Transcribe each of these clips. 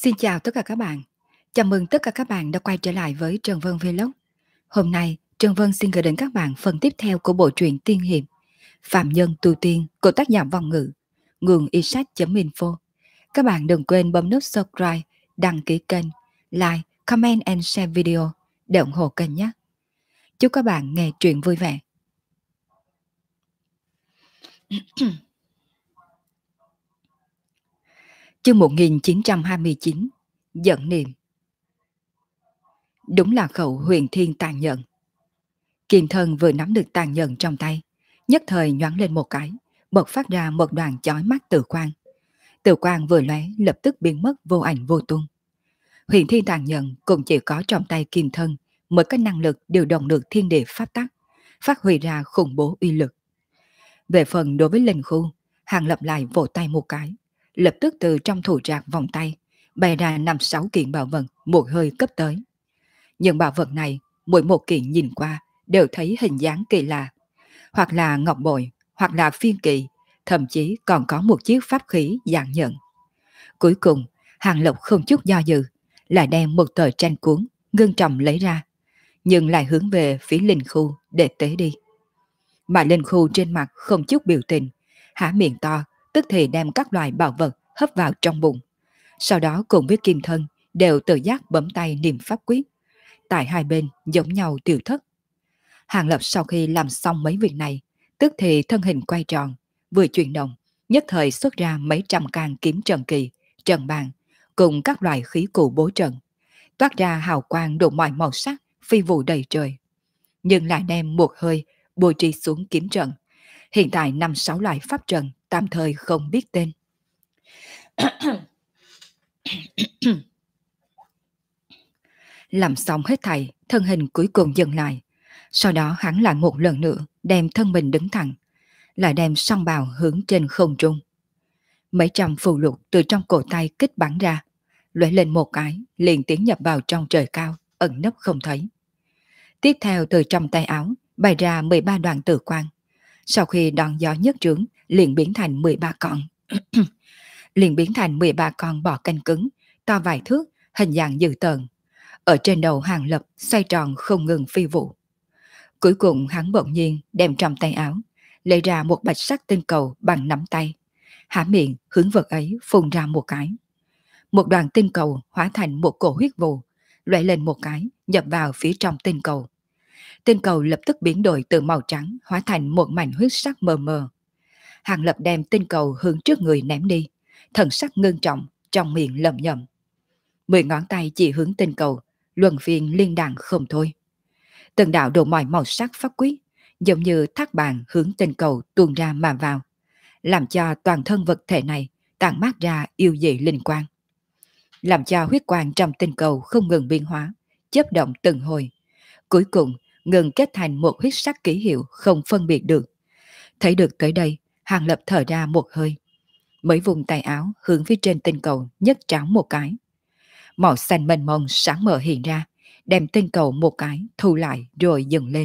Xin chào tất cả các bạn. Chào mừng tất cả các bạn đã quay trở lại với Trần Vân Vlog. Hôm nay, Trần Vân xin gửi đến các bạn phần tiếp theo của bộ truyện Tiên Hiệp Phạm Nhân Tu Tiên của tác giả Vong Ngữ, nguồn isaac.info. Các bạn đừng quên bấm nút subscribe, đăng ký kênh, like, comment and share video để ủng hộ kênh nhé. Chúc các bạn nghe truyện vui vẻ. Chương 1929 Giận Niệm. Đúng là khẩu huyền thiên tàn nhẫn. Kiền Thân vừa nắm được tàn nhẫn trong tay, nhất thời nhoáng lên một cái, bật phát ra một đoàn chói mắt tự quang. Tự quang vừa lóe lập tức biến mất vô ảnh vô tung. Huyền thiên tàn nhẫn cũng chỉ có trong tay Kiền Thân mới có năng lực điều động được thiên địa pháp tắc, phát huy ra khủng bố uy lực. Về phần đối với linh khu, Hàng Lập lại vỗ tay một cái, lập tức từ trong thủ trạc vòng tay bày ra 5-6 kiện bảo vật một hơi cấp tới. Những bảo vật này, mỗi một kiện nhìn qua đều thấy hình dáng kỳ lạ, hoặc là ngọc bội, hoặc là phiên kỳ, thậm chí còn có một chiếc pháp khí dạng nhận. Cuối cùng, Hàng Lộc không chút do dự, lại đem một tờ tranh cuốn, ngưng trọng lấy ra, nhưng lại hướng về phía linh khu để tế đi. Mà linh khu trên mặt không chút biểu tình, há miệng to, tức thì đem các loại bảo vật hấp vào trong bụng. Sau đó cùng với Kim Thân đều tự giác bấm tay niệm pháp quyết. Tại hai bên giống nhau tiêu thất. Hàng Lập sau khi làm xong mấy việc này, tức thì thân hình quay tròn, vừa chuyển động, nhất thời xuất ra mấy trăm can kiếm trần kỳ, trần bàn, cùng các loại khí cụ bố trận, toát ra hào quang đủ mọi màu sắc, phi vụ đầy trời. Nhưng lại đem một hơi bố trí xuống kiếm trận. Hiện tại 5-6 loại pháp trận tạm thời không biết tên. Làm xong hết thảy, thân hình cuối cùng dừng lại. Sau đó hắn lại một lần nữa đem thân mình đứng thẳng, lại đem song bào hướng trên không trung. Mấy trăm phù lục từ trong cổ tay kích bắn ra, lóe lên một cái, liền tiến nhập vào trong trời cao, ẩn nấp không thấy. Tiếp theo từ trong tay áo bay ra 13 đoàn tử quang. Sau khi đòn gió nhất trướng, liền biến thành 13 con. Liền biến thành 13 con bò canh cứng, to vài thước, hình dạng dữ tợn. Ở trên đầu Hàng Lập xoay tròn không ngừng phi vụ. Cuối cùng hắn bỗng nhiên đem trong tay áo, lấy ra một bạch sắc tinh cầu bằng nắm tay. Há miệng hướng vật ấy phun ra một cái. Một đoàn tinh cầu hóa thành một cổ huyết vụ, loại lên một cái, nhập vào phía trong tinh cầu. Tinh cầu lập tức biến đổi từ màu trắng hóa thành một mảnh huyết sắc mờ mờ. Hàng Lập đem tinh cầu hướng trước người ném đi, thần sắc ngưng trọng, trong miệng lẩm nhẩm. 10 ngón tay chỉ hướng tinh cầu, luân phiên liên đàn không thôi. Từng đạo đồ mọi màu sắc pháp quyết, giống như thác bàn hướng tinh cầu tuôn ra mà vào, làm cho toàn thân vật thể này tản mát ra yêu dị linh quang, làm cho huyết quang trong tinh cầu không ngừng biến hóa, chớp động từng hồi, cuối cùng ngừng kết thành một huyết sắc ký hiệu không phân biệt được. Thấy được tới đây, Hàng Lập thở ra một hơi, mới vùng tay áo hướng phía trên tinh cầu nhấc tráo một cái. Màu xanh mênh mông sáng mờ hiện ra, đem tinh cầu một cái thu lại rồi dừng lên.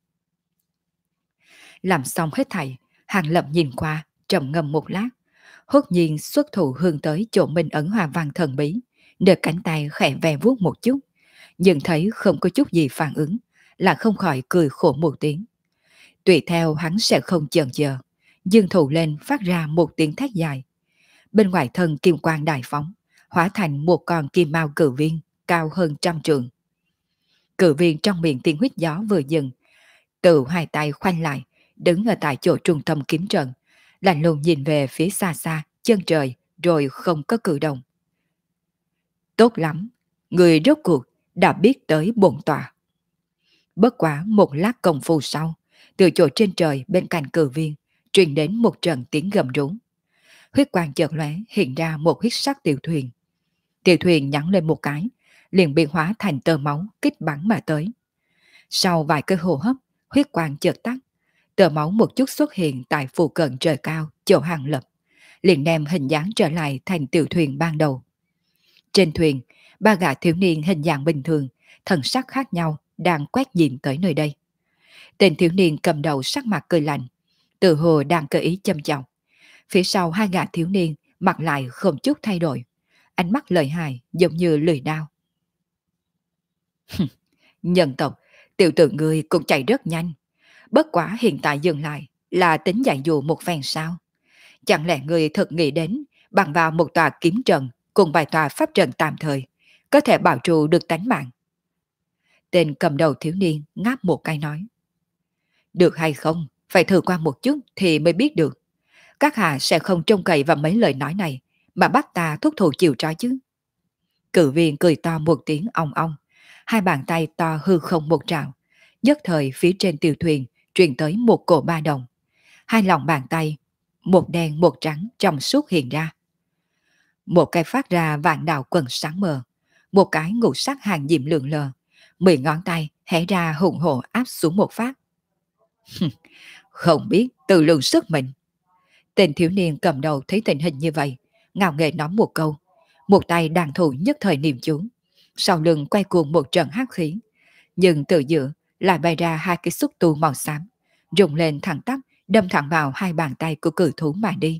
Làm xong hết thảy, Hàng Lập nhìn qua, trầm ngâm một lát, hốt nhiên xuất thủ hướng tới chỗ minh ấn hòa văn thần bí, để cánh tay khẽ ve vuốt một chút, nhưng thấy không có chút gì phản ứng, là không khỏi cười khổ một tiếng. Tùy theo hắn sẽ không chần chờ, dương thủ lên phát ra một tiếng thét dài. Bên ngoài thân kim quang đại phóng, hóa thành một con kim mao cự viên cao hơn 100 trượng. Cự viên trong miệng tiếng huyết gió vừa dừng, từ hai tay khoanh lại, đứng ở tại chỗ trung tâm kiếm trận, lạnh lùng nhìn về phía xa xa, chân trời, rồi không có cử động. Tốt lắm, người rốt cuộc đã biết tới bổn tọa. Bất quá một lát công phu sau, từ chỗ trên trời bên cạnh cự viên, truyền đến một trận tiếng gầm rú. Huyết quang chợt lóe hiện ra một huyết sắc tiểu thuyền. Tiểu thuyền nhắn lên một cái, liền biến hóa thành tơ máu kích bắn mà tới. Sau vài cái hô hấp, huyết quang chợt tắt, tơ máu một chút xuất hiện tại phụ cận trời cao chỗ Hàng Lập, liền đem hình dáng trở lại thành tiểu thuyền ban đầu. Trên thuyền, 3 gã thiếu niên hình dạng bình thường, thần sắc khác nhau đang quét nhìn tới nơi đây. Tên thiếu niên cầm đầu sắc mặt cười lạnh, tự hồ đang cơ ý châm chọc. Phía sau 2 gã thiếu niên mặt lại không chút thay đổi, ánh mắt lợi hại giống như lưỡi dao. Nhân tộc, tiểu tử người cũng chạy rất nhanh. Bất quá hiện tại dừng lại là tính dạy dụ một phen sao? Chẳng lẽ người thực nghĩ đến bằng vào một tòa kiếm trận cùng vài tòa pháp trận tạm thời có thể bảo trụ được tánh mạng? Tên cầm đầu thiếu niên ngáp một cái nói. Được hay không, phải thử qua một chút thì mới biết được. Các hạ sẽ không trông cậy vào mấy lời nói này mà bắt ta thúc thủ chịu trói chứ. Cử viên cười to một tiếng ong ong, hai bàn tay to hư không một trào, nhất thời phía trên tiểu thuyền truyền tới một cổ ba đồng. Hai lòng bàn tay, một đen một trắng trong suốt hiện ra. Một cái phát ra vạn đạo quần sáng mờ, một cái ngũ sắc hàng diệm lượn lờ, 10 ngón tay hé ra hùng hổ áp xuống một phát. Không biết tự lượng sức mình. Tên thiếu niên cầm đầu thấy tình hình như vậy, ngạo nghễ nói một câu, một tay đàn thủ nhất thời niệm chú, sau lưng quay cuồng một trận hắc khí, nhưng từ giữa lại bay ra hai cái xúc tu màu xám, rung lên thẳng tắp, đâm thẳng vào hai bàn tay của cự thú mà đi.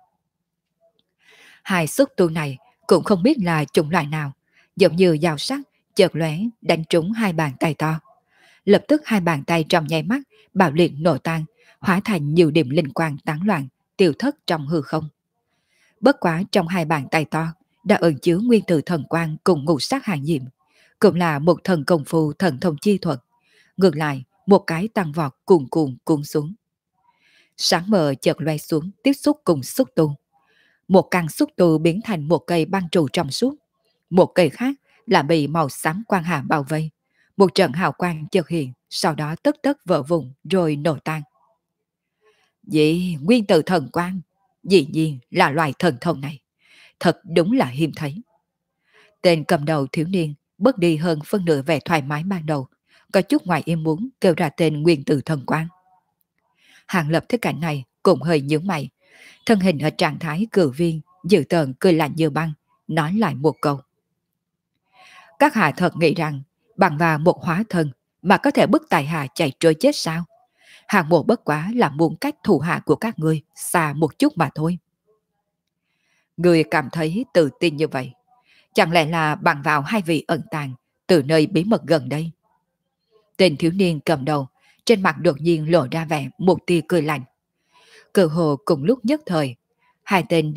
Hai xúc tu này cũng không biết là chủng loại nào, giống như dao sắc, chợt lóe đánh trúng hai bàn tay to. Lập tức hai bàn tay trong nháy mắt bạo liệt nổ tan, hóa thành nhiều điểm linh quang tán loạn, tiêu thất trong hư không. Bất quá trong hai bàn tay to đã ẩn chứa nguyên tử thần quang cùng ngũ sắc hàng diệm, cũng là một thần công phu thần thông chi thuật. Ngược lại, một cái tăng vọt cuồn cuộn cuốn xuống. Sáng mờ chợt loe xuống tiếp xúc cùng xúc tu. Một căn xúc tu biến thành một cây băng trụ trong suốt. Một cây khác là bị màu xám quang hà bao vây. Một trận hào quang chợt hiện, sau đó tất tất vỡ vụn rồi nổ tan. Vậy nguyên tử thần quang, dĩ nhiên là loài thần thông này. Thật đúng là hiếm thấy. Tên cầm đầu thiếu niên bớt đi hơn phân nửa vẻ thoải mái ban đầu, có chút ngoài ý muốn kêu ra tên nguyên tử thần quang. Hàng Lập thấy cảnh này cũng hơi nhướng mày, thân hình ở trạng thái cử viên, dự tợn cười lạnh như băng, nói lại một câu. Các hạ thật nghĩ rằng bằng vào một hóa thân mà có thể bức tài hạ chạy trôi chết sao? Hàng một bất quá là muốn cách thủ hạ của các ngươi xa một chút mà thôi. Người cảm thấy tự tin như vậy, chẳng lẽ là bằng vào hai vị ẩn tàng từ nơi bí mật gần đây? Tên thiếu niên cầm đầu trên mặt đột nhiên lộ ra vẻ một tia cười lạnh. Cơ hồ cùng lúc nhất thời, hai tên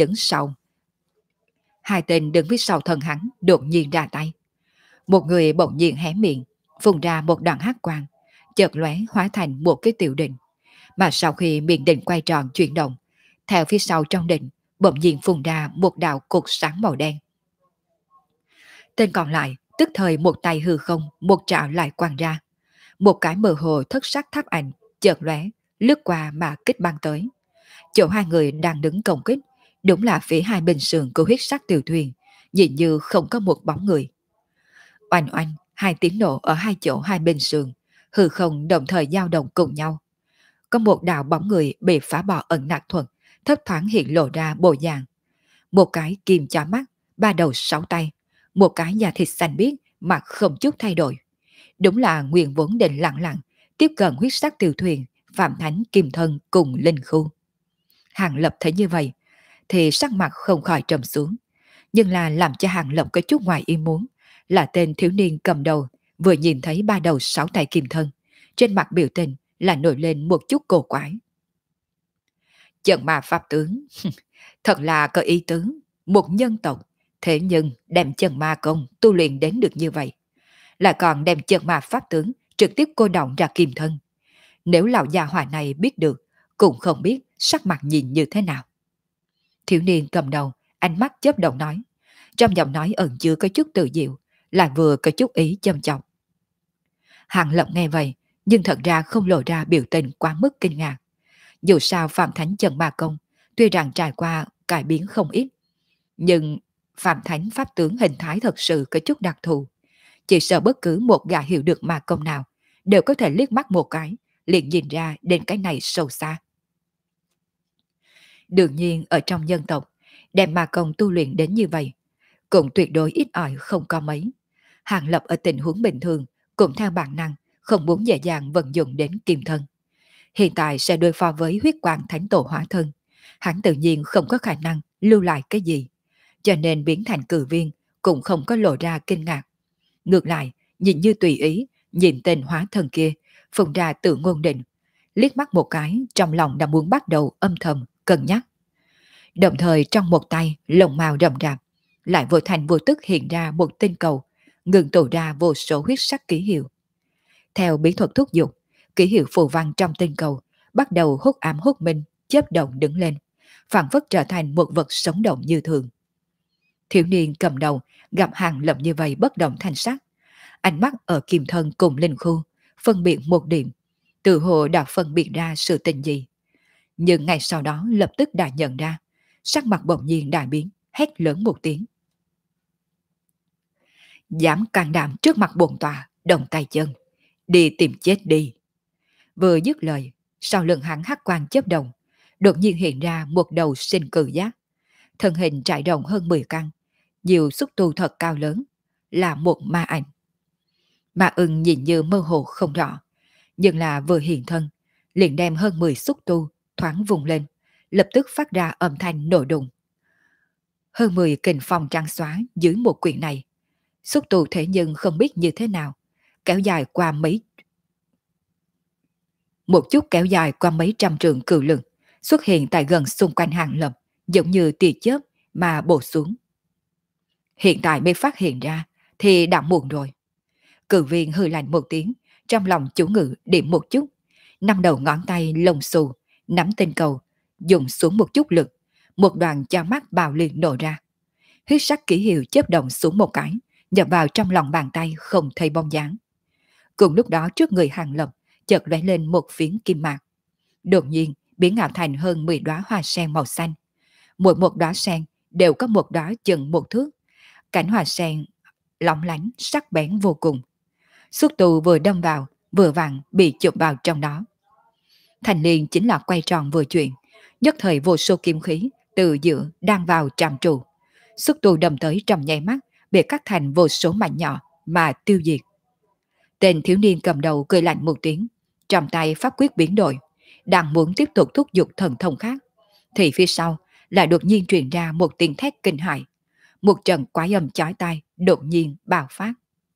đứng phía sau thân hắn đột nhiên ra tay. Một người bỗng nhiên hé miệng, phun ra một đoạn hắc quang, chợt lóe hóa thành một cái tiểu định. Mà sau khi miệng định quay tròn chuyển động, theo phía sau trong định bỗng nhiên phun ra một đạo cột sáng màu đen. Tên còn lại tức thời một tay hư không, một trảo lại quăng ra. Một cái mờ hồ thất sắc tháp ảnh chợt lóe lướt qua mà kích băng tới. Chỗ hai người đang đứng công kích, đúng là phía hai bên sườn của huyết sắc tiểu thuyền, dường như không có một bóng người. Oanh oanh, hai tiếng nổ ở hai chỗ hai bên sườn, hư không đồng thời dao động cùng nhau. Có một đạo bóng người bị phá bỏ ẩn nặc thuật, thấp thoáng hiện lộ ra bộ dạng. Một cái kim chói mắt, ba đầu sáu tay, một cái da thịt xanh biếc, mặt không chút thay đổi. Đúng là nguyên vốn định lặng lặng, tiếp cận huyết sắc tiểu thuyền, Phạm Thánh Kim Thân cùng Linh Khu. Hàng Lập thấy như vậy, thì sắc mặt không khỏi trầm xuống. Nhưng là làm cho Hàng Lập có chút ngoài ý muốn, là tên thiếu niên cầm đầu vừa nhìn thấy ba đầu sáu tay kim thân, trên mặt biểu tình là nổi lên một chút cổ quái. Trận ma pháp tướng, thật là có ý tứ, một nhân tộc, thế nhưng đem chân ma công tu luyện đến được như vậy, lại còn đem chân ma pháp tướng trực tiếp cô động ra kim thân. Nếu lão già hỏa này biết được, cũng không biết sắc mặt nhìn như thế nào. Thiếu niên cầm đầu, ánh mắt chớp động nói, trong giọng nói ẩn chứa có chút tự diệu, lại vừa có chút ý châm chọc. Hàng Lập nghe vậy, nhưng thật ra không lộ ra biểu tình quá mức kinh ngạc. Dù sao Phạm Thánh Chân Ma Công, tuy rằng trải qua cải biến không ít, nhưng Phạm Thánh Pháp tướng hình thái thật sự có chút đặc thù. Chỉ sợ bất cứ một gã hiểu được ma công nào, đều có thể liếc mắt một cái, liền nhìn ra đến cái này sâu xa. Đương nhiên ở trong nhân tộc, đem ma công tu luyện đến như vậy, cũng tuyệt đối ít ỏi không có mấy. Hàng Lập ở tình huống bình thường, cũng theo bản năng, không muốn dễ dàng vận dụng đến kim thân. Hiện tại sẽ đối phó với huyết quang thánh tổ hóa thân, hắn tự nhiên không có khả năng lưu lại cái gì. cho nên biến thành cử viên cũng không có lộ ra kinh ngạc. Ngược lại, nhìn như tùy ý, nhìn tên hóa thần kia, phun ra tự ngôn định, liếc mắt một cái trong lòng đã muốn bắt đầu âm thầm, cân nhắc. Đồng thời trong một tay, lồng màu rậm rạp, lại vô thành vô tức hiện ra một tinh cầu, ngừng tụ ra vô số huyết sắc ký hiệu. Theo bí thuật thúc giục, ký hiệu phù văn trong tinh cầu bắt đầu hút ám hút minh, chớp động đứng lên, phản phất trở thành một vật sống động như thường. Thiếu niên cầm đầu gặp Hàng Lập như vậy bất động thanh sắc, ánh mắt ở kim thân cùng linh khu phân biệt một điểm, tự hồ đã phân biệt ra sự tình gì. Nhưng ngay sau đó lập tức đã nhận ra, sắc mặt bỗng nhiên đại biến, hét lớn một tiếng. Dám can đảm trước mặt bổn tọa, đồng tay chân, đi tìm chết đi. Vừa dứt lời, sau lưng hắn hắc quang chớp động, đột nhiên hiện ra một đầu sinh cự giác, thân hình trải rộng hơn 10 căn, nhiều xúc tu thật cao lớn, là một ma ảnh. Ma ưng nhìn như mơ hồ không rõ, nhưng là vừa hiện thân, liền đem hơn 10 xúc tu thoáng vùng lên, lập tức phát ra âm thanh nổ đùng. Hơn 10 kình phong trắng xóa dưới một quyển này, xúc tu thế nhưng không biết như thế nào, kéo dài qua mấy trăm trượng cự lực, xuất hiện tại gần xung quanh Hàng Lập, giống như tia chớp mà bổ xuống. Hiện tại mới phát hiện ra thì đã muộn rồi. Cự viên hừ lạnh một tiếng, trong lòng chủ ngự điểm một chút, năm đầu ngón tay lồng xù, nắm tinh cầu, dùng xuống một chút lực, một đoàn cho mắt bào liền nổ ra. Huyết sắc ký hiệu chớp động xuống một cái, nhập vào trong lòng bàn tay không thấy bóng dáng. Cùng lúc đó trước người Hàng Lập chợt lóe lên một phiến kim mạc, đột nhiên biến ảo thành hơn 10 đóa hoa sen màu xanh. Mỗi một đóa sen đều có một đóa chừng một thước, cánh hoa sen lóng lánh sắc bén vô cùng. Xúc tu vừa đâm vào, vừa vặn bị chụp vào trong đó. Thành niên chính là quay tròn vừa chuyển, nhất thời vô số kim khí từ giữa đang vào trạm trụ. Xúc tu đâm tới trong nháy mắt, bị cắt thành vô số mảnh nhỏ mà tiêu diệt. Tên thiếu niên cầm đầu cười lạnh một tiếng, trong tay pháp quyết biến đổi, đang muốn tiếp tục thúc giục thần thông khác, thì phía sau lại đột nhiên truyền ra một tiếng thét kinh hãi. Một trận quái âm chói tai đột nhiên bạo phát.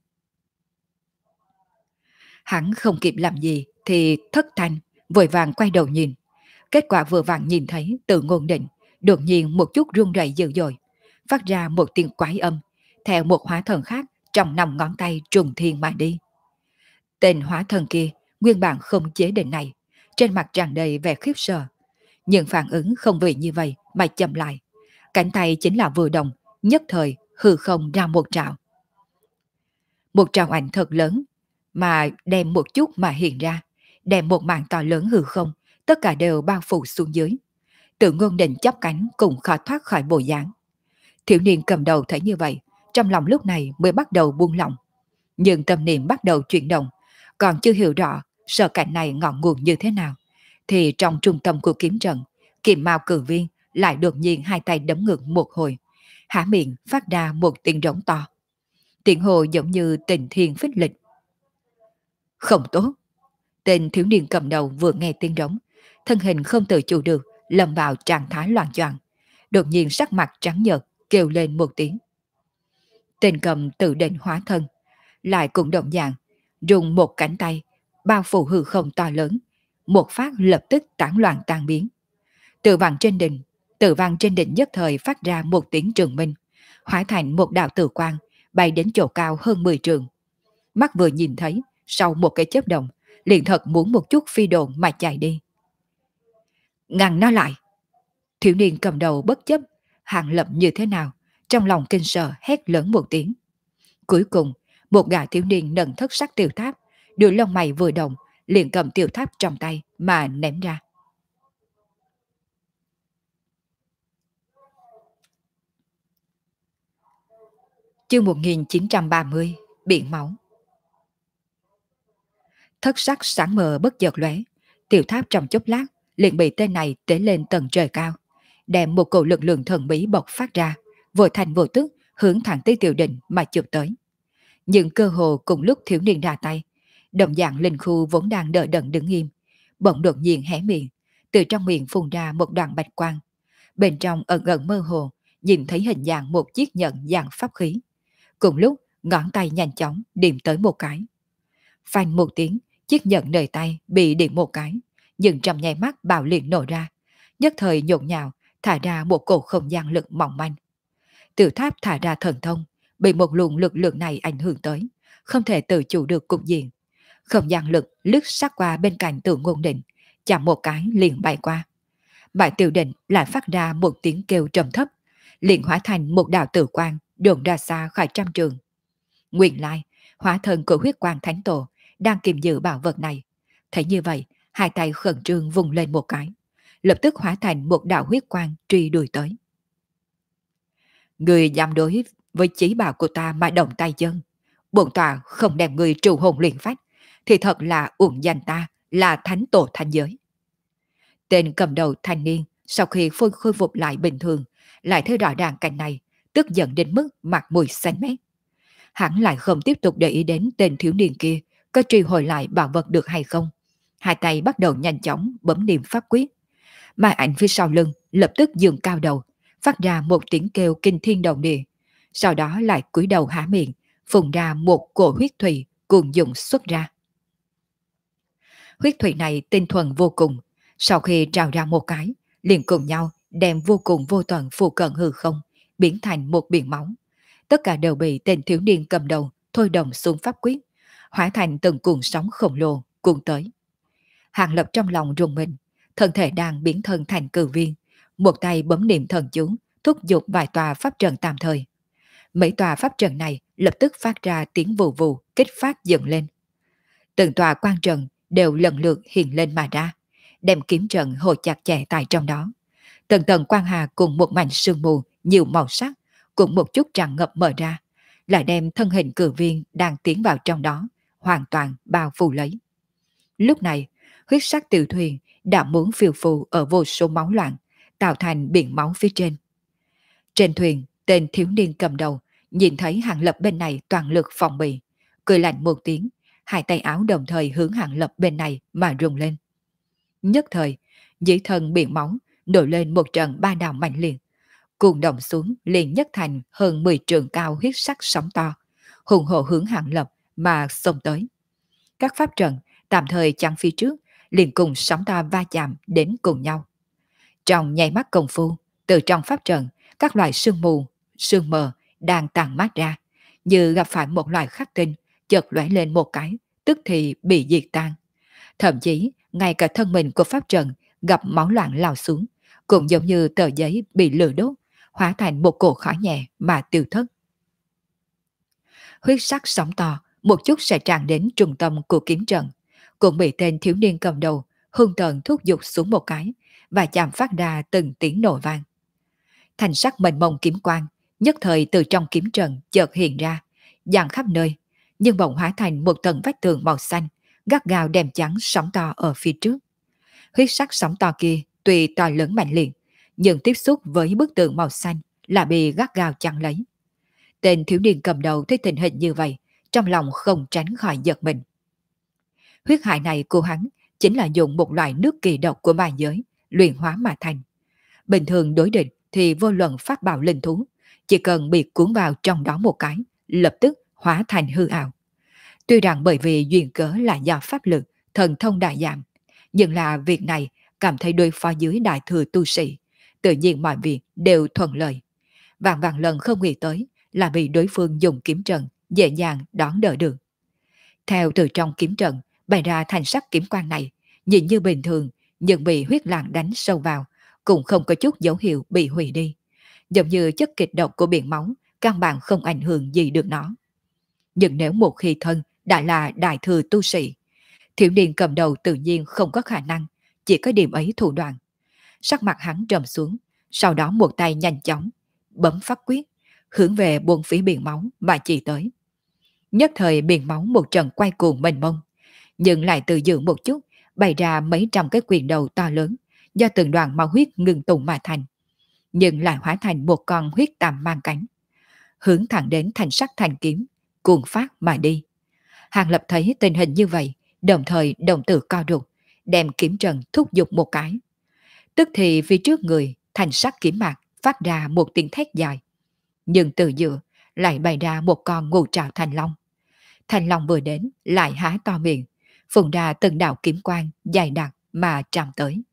Hắn không kịp làm gì thì thất thanh, vội vàng quay đầu nhìn. Kết quả vừa vàng nhìn thấy Từ Ngôn Định đột nhiên một chút run rẩy dữ dội, phát ra một tiếng quái âm, theo một hóa thần khác trong 5 ngón tay trùng thiên mà đi. Tên hóa thần kia nguyên bản không chế định này, trên mặt tràn đầy vẻ khiếp sợ, nhưng phản ứng không vì như vậy mà chậm lại. Cánh tay chính là vừa động, nhất thời hư không ra một trảo. Một trảo ảnh thật lớn, mà đem một chút mà hiện ra, đem một mảng to lớn hư không, tất cả đều bao phủ xuống dưới. Từ Ngôn Định chắp cánh cũng khó thoát khỏi bộ dáng. Thiếu niên cầm đầu thấy như vậy, trong lòng lúc này mới bắt đầu buông lỏng. Nhưng tâm niệm bắt đầu chuyển động, còn chưa hiểu rõ sở cảnh này ngọn nguồn như thế nào, thì trong trung tâm của kiếm trận, Kim Mao cử viên lại đột nhiên hai tay đấm ngực một hồi, há miệng phát ra một tiếng rống to. Tiếng hồ giống như tình thiên phích lịch. Không tốt! Tên thiếu niên cầm đầu vừa nghe tiếng rống, thân hình không tự chủ được lâm vào trạng thái loạn choạng, đột nhiên sắc mặt trắng nhợt kêu lên một tiếng. Tên cầm tự định hóa thân, lại cũng động dạng, dùng một cánh tay bao phủ hư không to lớn, một phát lập tức tán loạn tan biến. Tử vang trên đỉnh nhất thời phát ra một tiếng trường minh, hóa thành một đạo tử quang bay đến chỗ cao hơn 10 trượng. Mắt vừa nhìn thấy, sau một cái chớp động, liền thật muốn một chút phi độn mà chạy đi. Ngăn nó lại! Thiếu niên cầm đầu bất chấp Hàng Lập như thế nào, trong lòng kinh sợ hét lớn một tiếng. Cuối cùng, một gã thiếu niên nâng thất sắc tiểu tháp, đôi lông mày vừa động, liền cầm tiểu tháp trong tay mà ném ra. Chương 1930, Biển máu. Thất sắc sáng mờ bất chợt lóe, tiểu tháp trong chốc lát liền bị tên này tế lên tầng trời cao, đem một cổ lực lượng thần bí bộc phát ra, vội thành vô tức hướng thẳng tới Tiểu Định mà chụp tới. Nhưng cơ hồ cùng lúc thiếu niên ra tay, đồng dạng linh khu vốn đang đỡ đẫn đứng im, bỗng đột nhiên hé miệng, từ trong miệng phun ra một đoạn bạch quang, bên trong ẩn ẩn mơ hồ nhìn thấy hình dạng một chiếc nhẫn dạng pháp khí. Cùng lúc, ngón tay nhanh chóng điểm tới một cái. Phanh một tiếng, chiếc nhẫn nơi tay bị điểm một cái, nhưng trong nháy mắt bạo liệt nổ ra, nhất thời nhộn nhạo, thả ra một cổ không gian lực mỏng manh. Tiểu tháp thả ra thần thông, bị một luồng lực lượng này ảnh hưởng tới, không thể tự chủ được cục diện. Không gian lực lướt sát qua bên cạnh Tưởng Ngôn Định, chạm một cái liền bay qua. Bại Tiểu Định lại phát ra một tiếng kêu trầm thấp, liền hóa thành một đạo tử quang, đồn ra xa khỏi trăm trường. Nguyên lai, hóa thân của huyết quang thánh tổ đang kiềm giữ bảo vật này. Thấy như vậy, hai tay khẩn trương vùng lên một cái, lập tức hóa thành một đạo huyết quang truy đuổi tới. Người dám đối với chí bảo của ta mà động tay chân, bổn tọa không đem người trụ hồn luyện phách, thì thật là uổng danh ta là thánh tổ thanh giới. Tên cầm đầu thanh niên sau khi khôi phục lại bình thường, lại thấy rõ ràng cảnh này, tức giận đến mức mặt mũi xanh mét. Hắn lại không tiếp tục để ý đến tên thiếu niên kia có truy hồi lại bảo vật được hay không. Hai tay bắt đầu nhanh chóng bấm niệm pháp quyết. Mai ảnh phía sau lưng lập tức dường cao đầu, phát ra một tiếng kêu kinh thiên động địa. Sau đó lại cúi đầu há miệng, phun ra một cổ huyết thủy cuồng dụng xuất ra. Huyết thủy này tinh thuần vô cùng, sau khi trào ra một cái, liền cùng nhau đem vô cùng vô tận phù cận hư không, biến thành một biển máu. Tất cả đều bị tên thiếu niên cầm đầu thôi đồng xuống pháp quyết, hóa thành từng cuồng sóng khổng lồ cuồng tới. Hàng Lập trong lòng rùng mình, thân thể đang biến thân thành cử viên, một tay bấm niệm thần chú, thúc giục vài tòa pháp trận tạm thời. Mấy tòa pháp trận này lập tức phát ra tiếng vù vù kích phát dần lên. Từng tòa quan trận đều lần lượt hiện lên mà ra, đem kiếm trận hồi chặt chẽ tại trong đó. Tầng tầng quang hà cùng một mảnh sương mù nhiều màu sắc, cùng một chút tràn ngập mở ra, lại đem thân hình cử viên đang tiến vào trong đó hoàn toàn bao phủ lấy. Lúc này, huyết sắc tiểu thuyền đã muốn phiêu phù ở vô số máu loạn, tạo thành biển máu phía trên. Trên thuyền, tên thiếu niên cầm đầu nhìn thấy Hàng Lập bên này toàn lực phòng bị, cười lạnh một tiếng, hai tay áo đồng thời hướng Hàng Lập bên này mà rung lên. Nhất thời, dưới thân biển máu nổi lên một trận ba đào mạnh liệt, cuồng động xuống liền nhất thành hơn 10 trường cao huyết sắc sóng to, hùng hộ hướng Hàng Lập mà xông tới. Các pháp trận tạm thời chặn phía trước, liền cùng sóng to va chạm đến cùng nhau. Trong nháy mắt công phu, từ trong pháp trận, các loại sương mù, sương mờ đang tàn mát ra, như gặp phải một loại khắc tinh, chợt lóe lên một cái, tức thì bị diệt tan. Thậm chí, ngay cả thân mình của pháp trận gặp máu loạn lao xuống, cũng giống như tờ giấy bị lửa đốt, hóa thành một cổ khói nhẹ mà tiêu thất. Huyết sắc sóng to, một chút sẽ tràn đến trung tâm của kiếm trận, cũng bị tên thiếu niên cầm đầu hung tợn thúc giục xuống một cái, và chạm phát ra từng tiếng nổ vang. Thành sắc mênh mông kiếm quang, nhất thời từ trong kiếm trận chợt hiện ra, dàn khắp nơi, nhưng bỗng hóa thành một tầng vách tường màu xanh, gắt gao đem chắn sóng to ở phía trước. Huyết sắc sóng to kia tuy to lớn mạnh liệt, nhưng tiếp xúc với bức tường màu xanh là bị gắt gao chặn lấy. Tên thiếu niên cầm đầu thấy tình hình như vậy, trong lòng không tránh khỏi giật mình. Huyết hại này của hắn chính là dùng một loại nước kỳ độc của ma giới, luyện hóa mà thành. Bình thường đối địch thì vô luận phát bảo linh thú, chỉ cần bị cuốn vào trong đó một cái, lập tức hóa thành hư ảo. Tuy rằng bởi vì duyên cớ là do pháp lực, thần thông đại giảm, nhưng là việc này cảm thấy đối phó dưới đại thừa tu sĩ, tự nhiên mọi việc đều thuận lợi. Vạn vạn lần không nghĩ tới là bị đối phương dùng kiếm trận dễ dàng đón đỡ được. Theo từ trong kiếm trận bày ra thành sắc kiếm quang này, nhìn như bình thường nhưng bị huyết lãng đánh sâu vào, cũng không có chút dấu hiệu bị hủy đi. Giống như chất kịch độc của biển máu, căn bản không ảnh hưởng gì được nó. Nhưng nếu một khi thân đã là đại thừa tu sĩ, thiếu niên cầm đầu tự nhiên không có khả năng, chỉ có điểm ấy thủ đoạn. Sắc mặt hắn trầm xuống, sau đó một tay nhanh chóng bấm pháp quyết, hướng về buôn phía biển máu mà chỉ tới. Nhất thời biển máu một trận quay cuồng mênh mông, nhưng lại từ giữa một chút bày ra mấy trăm cái quyền đầu to lớn, do từng đoàn máu huyết ngừng tụ mà thành, nhưng lại hóa thành một con huyết tàm mang cánh, hướng thẳng đến thành sắc thành kiếm, cuồng phát mà đi. Hàng Lập thấy tình hình như vậy, đồng thời đồng tử co rụt, đem kiếm trận thúc giục một cái. Tức thì phía trước người thành sắc kiếm mạc phát ra một tiếng thét dài. Nhưng từ giữa lại bày ra một con ngũ trảo thanh long. Thanh long vừa đến lại há to miệng, phun ra từng đạo kiếm quang dài đặc mà chạm tới.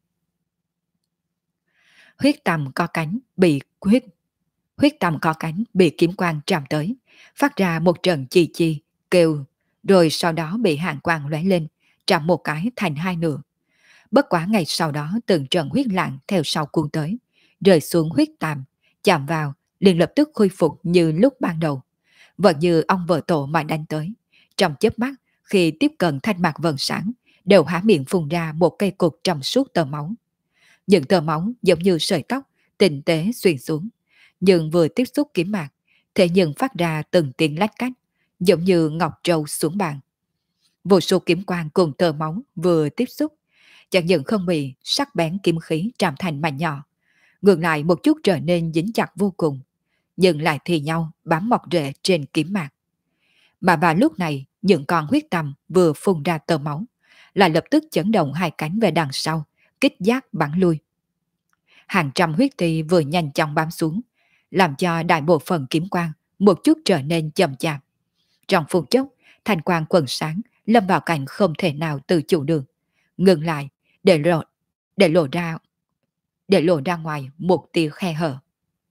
Huyết tầm có cánh bị huyết tầm có cánh bị kiếm quang chạm tới, phát ra một trận chi chi kêu, rồi sau đó bị hàn quang lóe lên, chạm một cái thành hai nửa. Bất quá ngày sau đó từng trận huyết lạng theo sau cuốn tới, rơi xuống huyết tàm, chạm vào, liền lập tức khôi phục như lúc ban đầu. Vẫn như ông vợ tổ mà đánh tới. Trong chớp mắt, khi tiếp cận thanh mạc vầng sáng, đều há miệng phun ra một cây cục trong suốt tơ máu. Những tơ máu giống như sợi tóc, tinh tế xuyên xuống. Nhưng vừa tiếp xúc kiếm mạc, thế nhưng phát ra từng tiếng lách cách, giống như ngọc trâu xuống bàn. Vô số kiếm quang cùng tơ máu vừa tiếp xúc, chẳng những không bị sắc bén kiếm khí chạm thành mảnh nhỏ, ngược lại một chút trở nên dính chặt vô cùng, nhưng lại thì nhau bám mọc rễ trên kiếm mạc. Mà vào lúc này, những con huyết tầm vừa phun ra tơ máu, lại lập tức chấn động hai cánh về đằng sau, kích giác bắn lui. Hàng trăm huyết ti vừa nhanh chóng bám xuống, làm cho đại bộ phận kiếm quang một chút trở nên chậm chạp. Trong phút chốc, thành quang quần sáng lâm vào cảnh không thể nào tự chủ được, ngừng lại để lộ, để lộ ra để lộ ra ngoài một tia khe hở.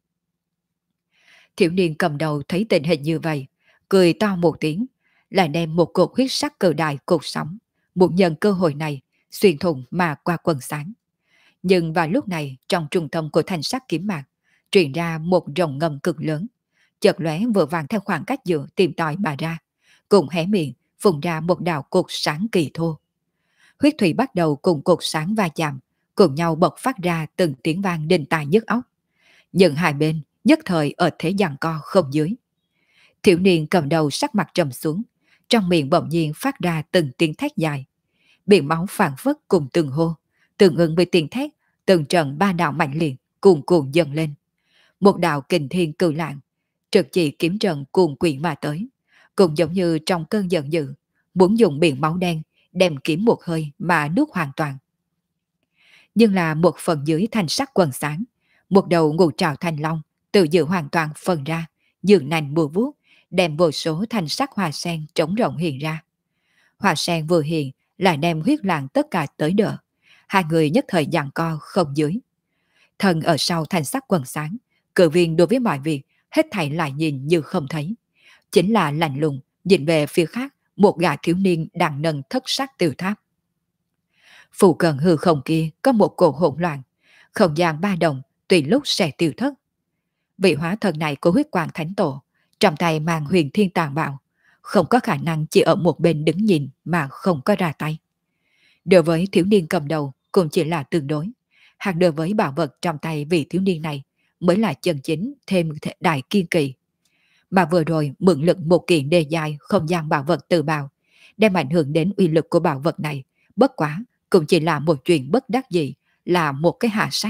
Thiếu niên cầm đầu thấy tình hình như vậy, cười to một tiếng, lại đem một cột huyết sắc cự đại cột sóng, muốn nhân cơ hội này xuyên thủng mà qua quần sáng. Nhưng vào lúc này, trong trung tâm của thanh sắc kiếm mạc, truyền ra một rồng ngầm cực lớn, chợt lóe vừa vàng theo khoảng cách giữa tìm tòi mà ra, cùng hé miệng phun ra một đạo cột sáng kỳ thô. Huyết thủy bắt đầu cùng cột sáng va chạm, cùng nhau bộc phát ra từng tiếng vang đinh tai nhức óc. Nhưng hai bên nhất thời ở thế giằng co không dưới. Thiếu niên cầm đầu sắc mặt trầm xuống, trong miệng bỗng nhiên phát ra từng tiếng thét dài. Biển máu phảng phất cùng từng hô, tương ứng với tiếng thét, từng trận ba đạo mạnh liệt cuồn cuộn dâng lên. Một đạo kình thiên cự lạng, trực chỉ kiếm trận cuồn quyện mà tới, cũng giống như trong cơn giận dữ, muốn dùng biển máu đen đem kiếm một hơi mà nuốt hoàn toàn. Nhưng là một phần dưới thanh sắc quần sáng, một đầu ngũ trảo thanh long từ giữa hoàn toàn phân ra, dường nành bùa vuốt, đem vô số thanh sắc hoa sen trống rộng hiện ra. Hoa sen vừa hiện lại đem huyết lạng tất cả tới đỡ. Hai người nhất thời giằng co không dưới. Thần ở sau thanh sắc quần sáng, cự viên đối với mọi việc hết thảy lại nhìn như không thấy. Chính là lạnh lùng nhìn về phía khác, một gã thiếu niên đang nâng thất sắc tiểu tháp. Phụ cận hư không kia có một cổ hỗn loạn, không gian ba động tùy lúc sẽ tiêu thất. Vị hóa thần này của huyết quang thánh tổ, trong tay mang huyền thiên tàn bạo, không có khả năng chỉ ở một bên đứng nhìn mà không có ra tay. Đối với thiếu niên cầm đầu cũng chỉ là tương đối, hoặc đối với bảo vật trong tay vị thiếu niên này mới là chân chính thêm đại kiên kỳ. Mà vừa rồi mượn lực một kiện đề dài không gian bảo vật tự bào, đem ảnh hưởng đến uy lực của bảo vật này, bất quá cũng chỉ là một chuyện bất đắc dĩ, là một cái hạ sách.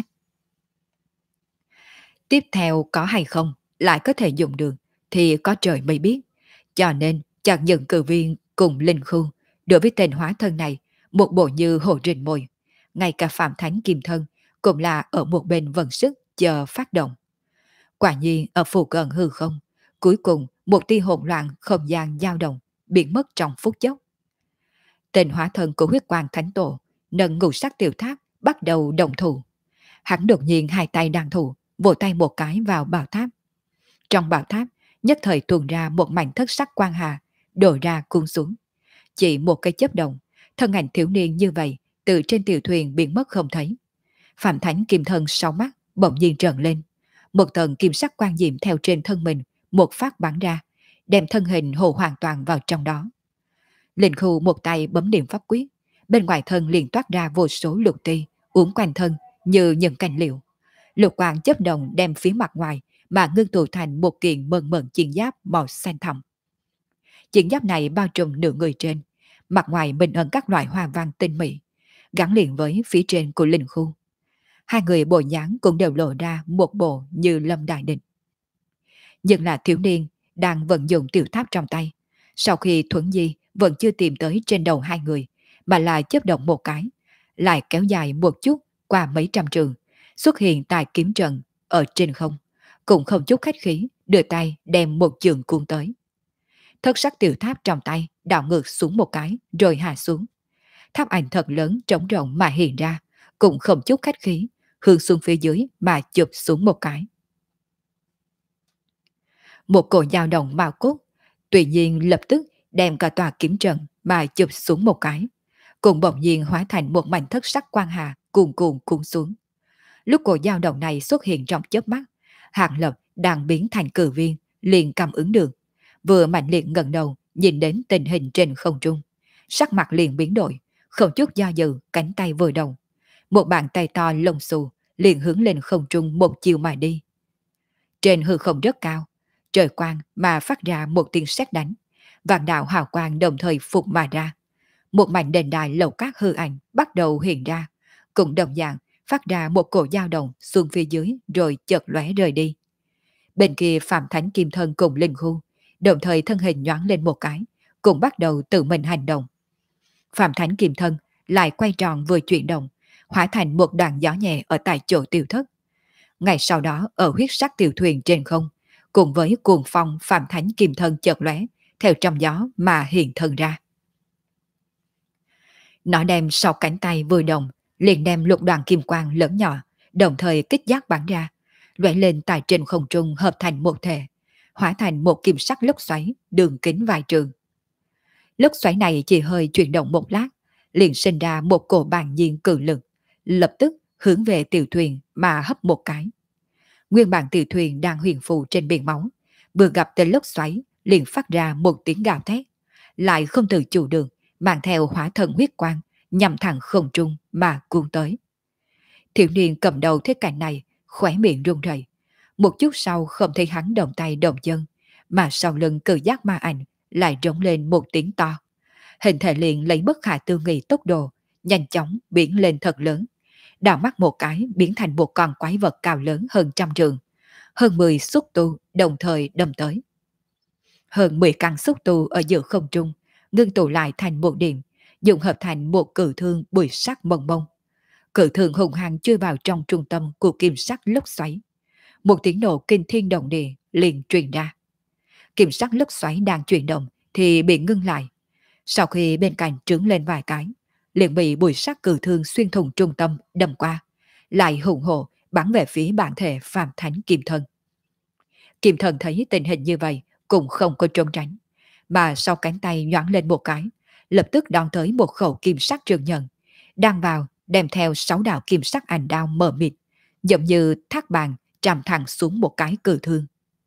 Tiếp theo có hay không, lại có thể dùng được, thì có trời mới biết. Cho nên, chẳng những cử viên cùng linh khu, đối với tên hóa thân này, một bộ như hồ rình mồi. Ngay cả Phạm Thánh Kim Thân, cũng là ở một bên vận sức, chờ phát động. Quả nhiên, ở phù cận hư không, cuối cùng một tia hỗn loạn không gian dao động, biến mất trong phút chốc. Tên hóa thân của huyết quang thánh tổ, nâng ngũ sắc tiểu tháp, bắt đầu động thủ. Hắn đột nhiên hai tay đang thủ, vỗ tay một cái vào bảo tháp. Trong bảo tháp, nhất thời tuôn ra một mảnh thất sắc quang hà, đổ ra cuốn xuống. Chỉ một cái chớp động, thân ảnh thiếu niên như vậy từ trên tiểu thuyền biến mất không thấy. Phạm Thánh Kim Thân sáu mắt bỗng nhiên trợn lên, một tầng kim sắc quang diệm theo trên thân mình một phát bắn ra, đem thân hình hồ hoàn toàn vào trong đó. Linh khu một tay bấm niệm pháp quyết, bên ngoài thân liền toát ra vô số lục ti uốn quanh thân như những cành liễu. Lục quang chớp đồng đem phía mặt ngoài mà ngưng tụ thành một kiện mơn mởn chiến giáp màu xanh thẳm. Chiến giáp này bao trùm nửa người trên, mặt ngoài bình ẩn các loại hoa văn tinh mỹ, gắn liền với phía trên của linh khu. Hai người bộ dáng cũng đều lộ ra một bộ như lâm đại địch. Nhưng là thiếu niên đang vận dụng tiểu tháp trong tay, sau khi thuấn di vẫn chưa tìm tới trên đầu hai người, mà lại chớp động một cái, lại kéo dài một chút qua mấy trăm trường, xuất hiện tại kiếm trận ở trên không, cũng không chút khách khí, đưa tay đem một trường cuốn tới. Thất sắc tiểu tháp trong tay đảo ngược xuống một cái rồi hạ xuống. Tháp ảnh thật lớn trống rộng mà hiện ra, cũng không chút khách khí, hướng xuống phía dưới mà chụp xuống một cái. Một cổ dao động màu cốt, tuy nhiên lập tức đem cả tòa kiếm trận mà chụp xuống một cái, cùng bỗng nhiên hóa thành một mảnh thất sắc quang hà cuồn cuộn cuốn xuống. Lúc cổ dao động này xuất hiện trong chớp mắt, Hạng Lập đang biến thành cử viên, liền cảm ứng được, vừa mạnh liệt ngẩng đầu nhìn đến tình hình trên không trung, sắc mặt liền biến đổi, không chút do dự, cánh tay vừa động, một bàn tay to lông xù liền hướng lên không trung một chiều mà đi. Trên hư không rất cao, trời quang mà phát ra một tiếng sét đánh, vạn đạo hào quang đồng thời phục mà ra. Một mảnh đền đài lầu các hư ảnh bắt đầu hiện ra, cũng đồng dạng phát ra một cổ dao động xuống phía dưới rồi chợt lóe rời đi. Bên kia Phạm Thánh Kim Thân cùng Linh Khu, đồng thời thân hình nhoáng lên một cái, cũng bắt đầu tự mình hành động. Phạm Thánh Kim Thân lại quay tròn vừa chuyển động, hóa thành một đoàn gió nhẹ ở tại chỗ tiêu thất. Ngày sau đó ở huyết sắc tiểu thuyền trên không, cùng với cuồng phong Phạm Thánh Kim Thân chợt lóe, theo trong gió mà hiện thân ra. Nó đem sau cánh tay vừa động, liền đem lục đoàn kim quang lớn nhỏ, đồng thời kích giác bắn ra, lóe lên tại trên không trung hợp thành một thể, hóa thành một kim sắc lốc xoáy, đường kính vài trường. Lốc xoáy này chỉ hơi chuyển động một lát, liền sinh ra một cổ bàn nhiên cự lực, lập tức hướng về tiểu thuyền mà hấp một cái. Nguyên bản tiểu thuyền đang huyền phù trên biển máu, vừa gặp tên lốc xoáy, liền phát ra một tiếng gào thét, lại không tự chủ được, mang theo hỏa thần huyết quang, nhằm thẳng không trung mà cuốn tới. Thiếu niên cầm đầu thế cảnh này, khóe miệng run rẩy. Một chút sau không thấy hắn động tay động chân, mà sau lưng cự giác ma ảnh lại rống lên một tiếng to. Hình thể liền lấy bất khả tư nghị tốc độ, nhanh chóng biến lên thật lớn. Đảo mắt một cái biến thành một con quái vật cao lớn hơn trăm trường. Hơn 10 xúc tu đồng thời đâm tới. Hơn 10 căn xúc tu ở giữa không trung, ngưng tụ lại thành một điểm, dùng hợp thành một cự thương bùi sắc mông mông. Cự thương hùng hăng chui vào trong trung tâm của kim sắc lốc xoáy. Một tiếng nổ kinh thiên động địa liền truyền ra. Kim sắc lốc xoáy đang chuyển động thì bị ngưng lại. Sau khi bên cạnh trướng lên vài cái, liền bị bùi sắc cự thương xuyên thủng trung tâm đâm qua, lại hùng hổ bắn về phía bản thể Phạm Thánh Kim Thân. Kim Thân thấy tình hình như vậy cũng không có trốn tránh, mà sau cánh tay nhoáng lên một cái, lập tức đón tới một khẩu kim sắc trường nhận, đang vào đem theo 6 đạo kim sắc ảnh đao mờ mịt, giống như thác bàn trầm thẳng xuống một cái cự thương.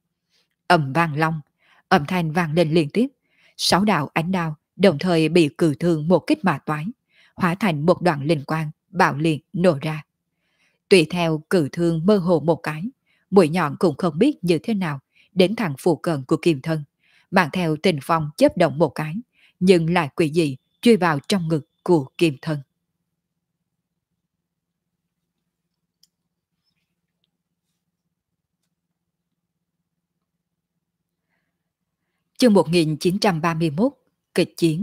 Ầm vang long, âm thanh vang lên liên tiếp, 6 đạo ánh đao đồng thời bị cự thương một kích mà toái, hóa thành một đoạn linh quang bạo liệt nổ ra. Tùy theo cự thương mơ hồ một cái, mũi nhọn cũng không biết như thế nào đến thẳng phụ cận của Kim Thân, mang theo tình phong chớp động một cái, nhưng lại quỷ dị chui vào trong ngực của Kim Thân. Chương 1931, kịch chiến.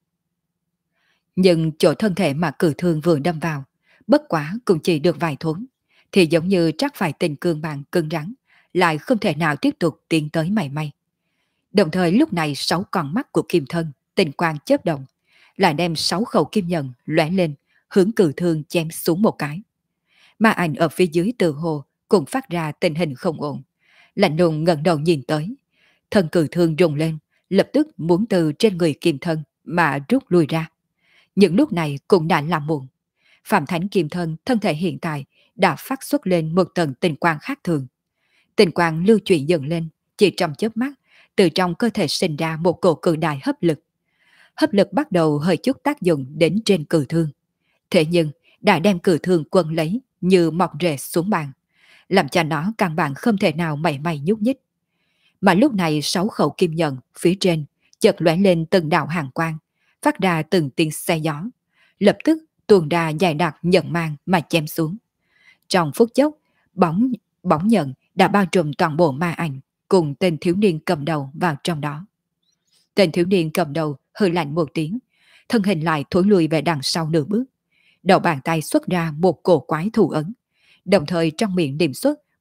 Nhưng chỗ thân thể mà cử thương vừa đâm vào, bất quá cũng chỉ được vài thốn, thì giống như trắc phải tình cương bằng cứng rắn, lại không thể nào tiếp tục tiến tới mảy may. Đồng thời lúc này 6 con mắt của Kim Thân, tình quang chớp động, lại đem 6 khẩu kim nhận lóe lên, hướng cử thương chém xuống một cái. Ma ảnh ở phía dưới từ hồ cũng phát ra tình hình không ổn, lạnh lùng ngẩng đầu nhìn tới, thân cử thương rùng lên, lập tức muốn từ trên người Kim Thân mà rút lui ra. Nhưng lúc này cũng đã làm muộn. Phạm Thánh Kim Thân thân thể hiện tại đã phát xuất lên một tầng tình quang khác thường. Tình quang lưu chuyển dần lên, chỉ trong chớp mắt, từ trong cơ thể sinh ra một cổ cự đại hấp lực. Hấp lực bắt đầu hơi chút tác dụng đến trên cử thương. Thế nhưng đã đem cử thương quân lấy như mọc rễ xuống bàn, làm cho nó căn bản không thể nào mảy may nhúc nhích. Mà lúc này 6 khẩu kim nhận phía trên chợt lóe lên từng đạo hàng quang, phát ra từng tiếng xe gió, lập tức tuôn ra dài đặc nhận mang mà chém xuống. Trong phút chốc, bóng bóng nhận đã bao trùm toàn bộ ma ảnh cùng tên thiếu niên cầm đầu vào trong đó. Tên thiếu niên cầm đầu hừ lạnh một tiếng, thân hình lại thối lùi về đằng sau nửa bước. Đầu bàn tay xuất ra một cổ quái thủ ấn, đồng thời trong miệng niệm xuất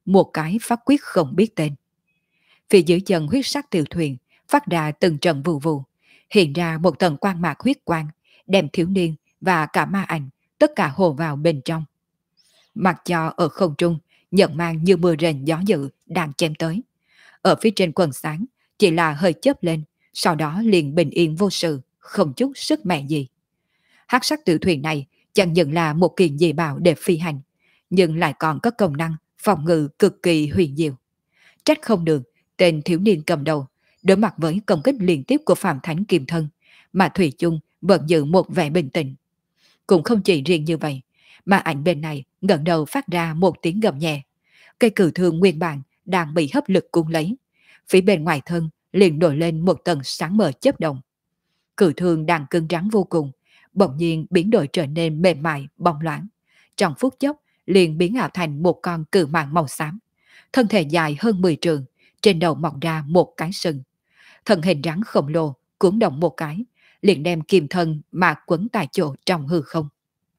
một cái pháp quyết không biết tên. Phía dưới chân huyết sắc tiểu thuyền phát ra từng trận vù vù, hiện ra một tầng quang mạc huyết quang, đem thiếu niên và cả ma ảnh tất cả hồ vào bên trong. Mặc cho ở không trung, nhận mang như mưa rền gió dữ đang chém tới. Ở phía trên quần sáng chỉ là hơi chớp lên, sau đó liền bình yên vô sự, không chút sức mẻ gì. Hắc sắc tiểu thuyền này chẳng những là một kiện dị bảo để phi hành, nhưng lại còn có công năng phòng ngự cực kỳ huyền diệu. Trách không được, tên thiếu niên cầm đầu, đối mặt với công kích liên tiếp của Phạm Thánh Kim Thân, mà Thủy chung vẫn giữ một vẻ bình tĩnh. Cũng không chỉ riêng như vậy, mà ảnh bên này ngẩng đầu phát ra một tiếng gầm nhẹ. Cây cử thương nguyên bản đang bị hấp lực cuốn lấy. Phía bên ngoài thân liền nổi lên một tầng sáng mờ chớp động. Cử thương đang cứng rắn vô cùng, bỗng nhiên biến đổi trở nên mềm mại, bóng loáng. Trong phút chốc liền biến ảo thành một con cự mãng màu xám. Thân thể dài hơn 10 trường, trên đầu mọc ra một cái sừng. Thân hình rắn khổng lồ cuốn động một cái, liền đem kim thân mà quấn tại chỗ trong hư không.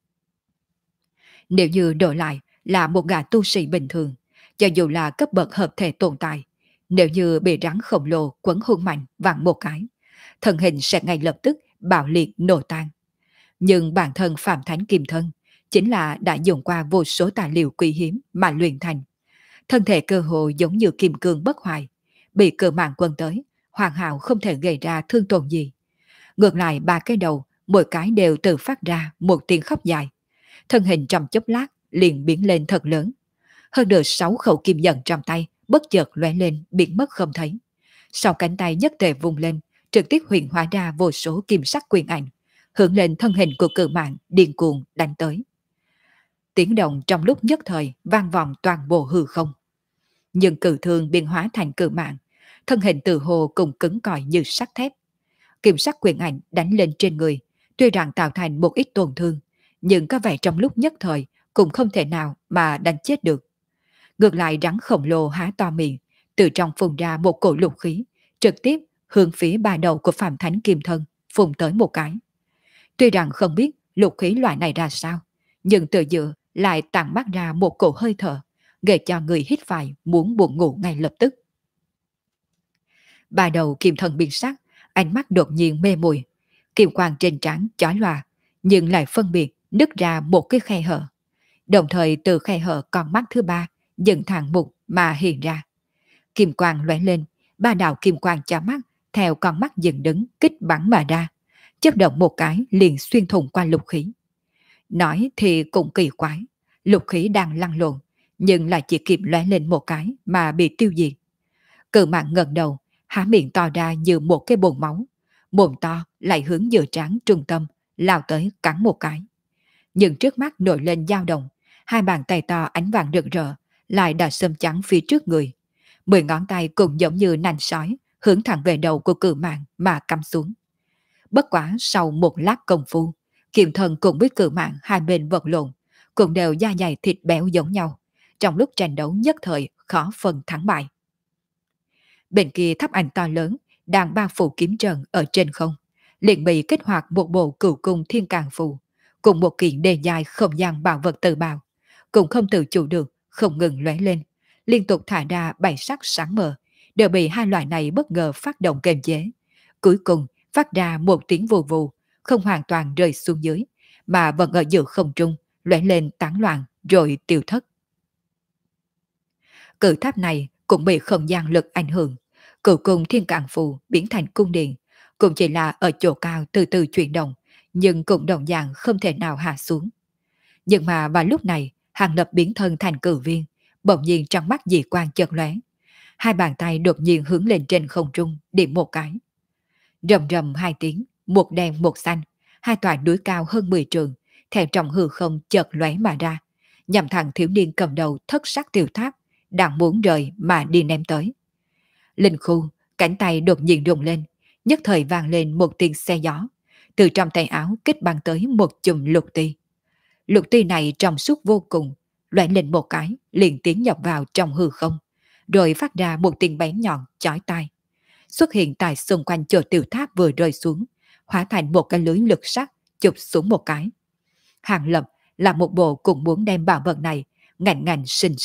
Nếu như đổi lại là một gã tu sĩ bình thường, cho dù là cấp bậc hợp thể tồn tại, nếu như bị rắn khổng lồ quấn hung mạnh vặn một cái, thân hình sẽ ngay lập tức bạo liệt nổ tan. Nhưng bản thân Phạm Thánh Kim Thân chính là đã dùng qua vô số tài liệu quý hiếm mà luyện thành. Thân thể cơ hồ giống như kim cương bất hoại, bị cự mạng quân tới, hoàn hảo không thể gây ra thương tổn gì. Ngược lại ba cái đầu, mỗi cái đều tự phát ra một tiếng khóc dài. Thân hình trong chốc lát liền biến lên thật lớn. Hơn được 6 khẩu kim nhận trong tay bất chợt lóe lên biến mất không thấy. Sau cánh tay nhất tề vùng lên, trực tiếp huyền hóa ra vô số kim sắc quyền ảnh, hướng lên thân hình của cự mạng điên cuồng đánh tới. Tiếng động trong lúc nhất thời vang vọng toàn bộ hư không. Nhưng cự thương biến hóa thành cự mạng, thân hình từ hồ cùng cứng cỏi như sắt thép. Kim sắc quyền ảnh đánh lên trên người, tuy rằng tạo thành một ít tổn thương, nhưng có vẻ trong lúc nhất thời cũng không thể nào mà đánh chết được. Ngược lại rắn khổng lồ há to miệng, từ trong phun ra một cổ lục khí, trực tiếp hướng phía ba đầu của Phạm Thánh Kim Thân phun tới một cái. Tuy rằng không biết lục khí loại này ra sao, nhưng từ giữa lại tản mát ra một cổ hơi thở, gây cho người hít phải muốn buồn ngủ ngay lập tức. Ba đầu Kim Thân biến sắc, ánh mắt đột nhiên mê mùi, kim quang trên trán chói lòa, nhưng lại phân biệt nứt ra một cái khe hở. Đồng thời từ khe hở con mắt thứ ba dựng thẳng mục mà hiện ra. Kim quang lóe lên, ba đạo kim quang chói mắt theo con mắt dựng đứng kích bắn mà ra, chớp động một cái liền xuyên thủng qua lục khí. Nói thì cũng kỳ quái, lục khí đang lăn lộn, nhưng lại chỉ kịp lóe lên một cái mà bị tiêu diệt. Cự mạng ngẩng đầu, há miệng to ra như một cái bồn máu, mồm to lại hướng giữa trán trung tâm, lao tới cắn một cái. Nhưng trước mắt nổi lên dao động, hai bàn tay to ánh vàng rực rỡ, lại đã xâm chắn phía trước người. 10 ngón tay cũng giống như nành sói, hướng thẳng về đầu của cự mạng mà cắm xuống. Bất quá sau một lát công phu, Kiệm Thần cùng với cự mạng hai bên vật lộn, cũng đều da dày thịt béo giống nhau. Trong lúc tranh đấu nhất thời khó phân thắng bại. Bên kia tháp ảnh to lớn đang bao phủ kiếm trận ở trên không, liền bị kích hoạt một bộ cửu cung thiên càng phù, cùng một kiện đề dài không gian bảo vật tự bào, cũng không tự chủ được, không ngừng lóe lên, liên tục thả ra bảy sắc sáng mờ, đều bị hai loại này bất ngờ phát động kềm chế. Cuối cùng phát ra một tiếng vù vù, không hoàn toàn rơi xuống dưới, mà vẫn ở giữa không trung, lóe lên tán loạn rồi tiêu thất. Cự tháp này cũng bị không gian lực ảnh hưởng, cửu cung thiên cạn phù biến thành cung điện, cũng chỉ là ở chỗ cao từ từ chuyển động, nhưng cũng đồng dạng không thể nào hạ xuống. Nhưng mà vào lúc này, Hàng Lập biến thân thành cử viên, bỗng nhiên trong mắt dị quang chợt lóe, hai bàn tay đột nhiên hướng lên trên không trung điểm một cái. Rầm rầm hai tiếng, một đen một xanh, hai tòa núi cao hơn 10 trường, theo trong hư không chợt lóe mà ra, nhằm thẳng thiếu niên cầm đầu thất sắc tiểu tháp, đang muốn rời mà đi ném tới. Linh khu, cánh tay đột nhiên rung lên, nhất thời vang lên một tiếng xe gió, từ trong tay áo kích băng tới một chùm lục ti. Lục ti này trong suốt vô cùng, lóe lên một cái, liền tiến nhập vào trong hư không, rồi phát ra một tiếng bén nhọn chói tai, xuất hiện tại xung quanh chỗ tiểu tháp vừa rơi xuống, hóa thành một cái lưới lực sắt chụp xuống một cái. Hàng Lập là một bộ cũng muốn đem bảo vật này ngạnh ngạnh sinh sinh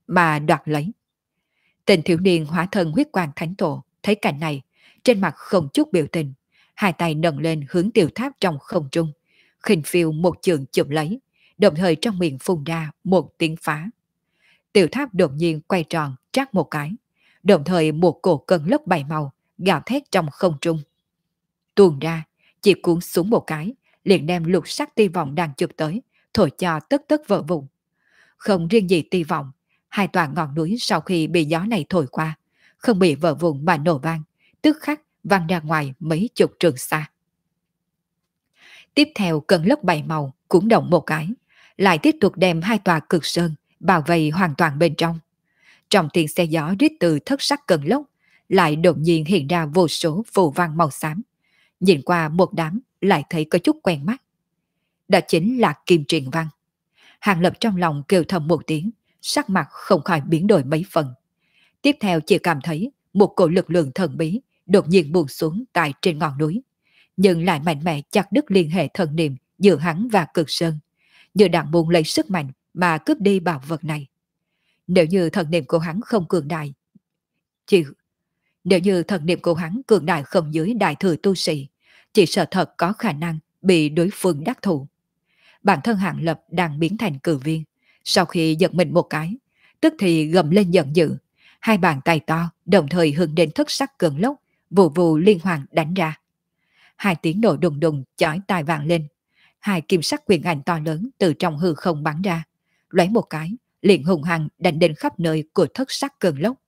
mà đoạt lấy. Tên thiếu niên hóa thân huyết quang thánh tổ, thấy cảnh này, trên mặt không chút biểu tình, hai tay nâng lên hướng tiểu tháp trong không trung, khinh phiêu một trường chụp lấy, đồng thời trong miệng phun ra một tiếng phá. Tiểu tháp đột nhiên quay tròn, trát một cái, đồng thời một cổ cơn lốc bảy màu gào thét trong không trung. Tuôn ra, chỉ cuốn xuống một cái, liền đem lục sắc ti vọng đang chụp tới, thổi cho tất tất vỡ vụn. Không riêng gì ti vọng, hai tòa ngọn núi sau khi bị gió này thổi qua, không bị vỡ vụn mà nổ vang, tức khắc văng ra ngoài mấy chục trường xa. Tiếp theo cơn lốc bảy màu cuốn động một cái, lại tiếp tục đem hai tòa cực sơn bao vây hoàn toàn bên trong. Trong tiếng xe gió rít từ thất sắc cơn lốc, lại đột nhiên hiện ra vô số phù văn màu xám. Nhìn qua một đám lại thấy có chút quen mắt. Đó chính là Kim Truyền Văn. Hàng Lập trong lòng kêu thầm một tiếng, sắc mặt không khỏi biến đổi mấy phần. Tiếp theo chỉ cảm thấy một cổ lực lượng thần bí đột nhiên buông xuống tại trên ngọn núi, nhưng lại mạnh mẽ chặt đứt liên hệ thần niệm giữa hắn và Cực Sơn, như đang muốn lấy sức mạnh mà cướp đi bảo vật này. Nếu như thần niệm của hắn không cường đại, chỉ nếu như thần niệm của hắn cường đại không dưới đại thừa tu sĩ, chỉ sợ thật có khả năng bị đối phương đắc thủ. Bản thân Hạng Lập đang biến thành cử viên, sau khi giật mình một cái, tức thì gầm lên giận dữ, hai bàn tay to đồng thời hướng đến thất sắc cơn lốc, vù vù liên hoàn đánh ra. Hai tiếng nổ đùng đùng chói tai vang lên, hai kim sắc quyền ảnh to lớn từ trong hư không bắn ra, lóe một cái, liền hùng hăng đánh đến khắp nơi của thất sắc cơn lốc.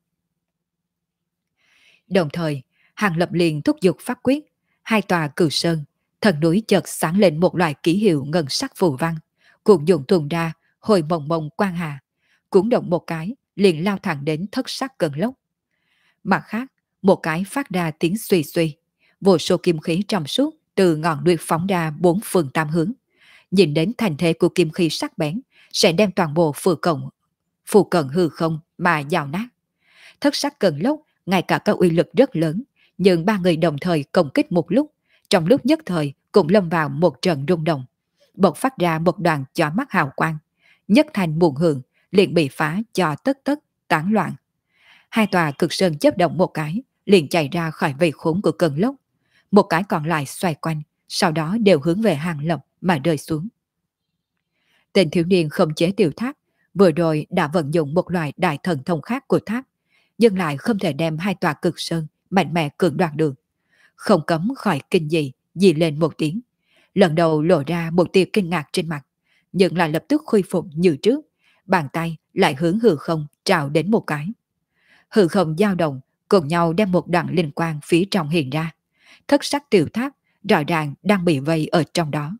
Đồng thời, Hàng Lập liền thúc giục pháp quyết, hai tòa cửu sơn, thần núi chợt sáng lên một loại ký hiệu ngân sắc phù văn, cuộn dụng tuôn ra, hồi mông mông quang hà, cuốn động một cái, liền lao thẳng đến thất sắc cơn lốc. Mặt khác, một cái phát ra tiếng suy suy, vô số kim khí trong suốt từ ngọn núi phóng ra bốn phương tám hướng. Nhìn đến thành thế của kim khí sắc bén, sẽ đem toàn bộ phù cận hư không mà dạo nát. Thất sắc cơn lốc ngay cả có uy lực rất lớn, nhưng ba người đồng thời công kích một lúc, trong lúc nhất thời cũng lâm vào một trận rung động, bộc phát ra một đoàn chói mắt hào quang, nhất thành muôn hường, liền bị phá cho tất tất tán loạn. Hai tòa cực sơn chớp động một cái, liền chạy ra khỏi vây khốn của cơn lốc, một cái còn lại xoay quanh, sau đó đều hướng về Hàng Lập mà rơi xuống. Tên thiếu niên không chế tiểu tháp, vừa rồi đã vận dụng một loại đại thần thông khác của tháp, nhưng lại không thể đem hai tòa cực sơn mạnh mẽ cưỡng đoạt được. Không cấm khỏi kinh dị, dì lên một tiếng. Lần đầu lộ ra một tia kinh ngạc trên mặt, nhưng lại lập tức khôi phục như trước, bàn tay lại hướng hư không trào đến một cái. Hư không dao động, cùng nhau đem một đoạn linh quang phía trong hiện ra. Thất sắc tiểu tháp rõ ràng đang bị vây ở trong đó.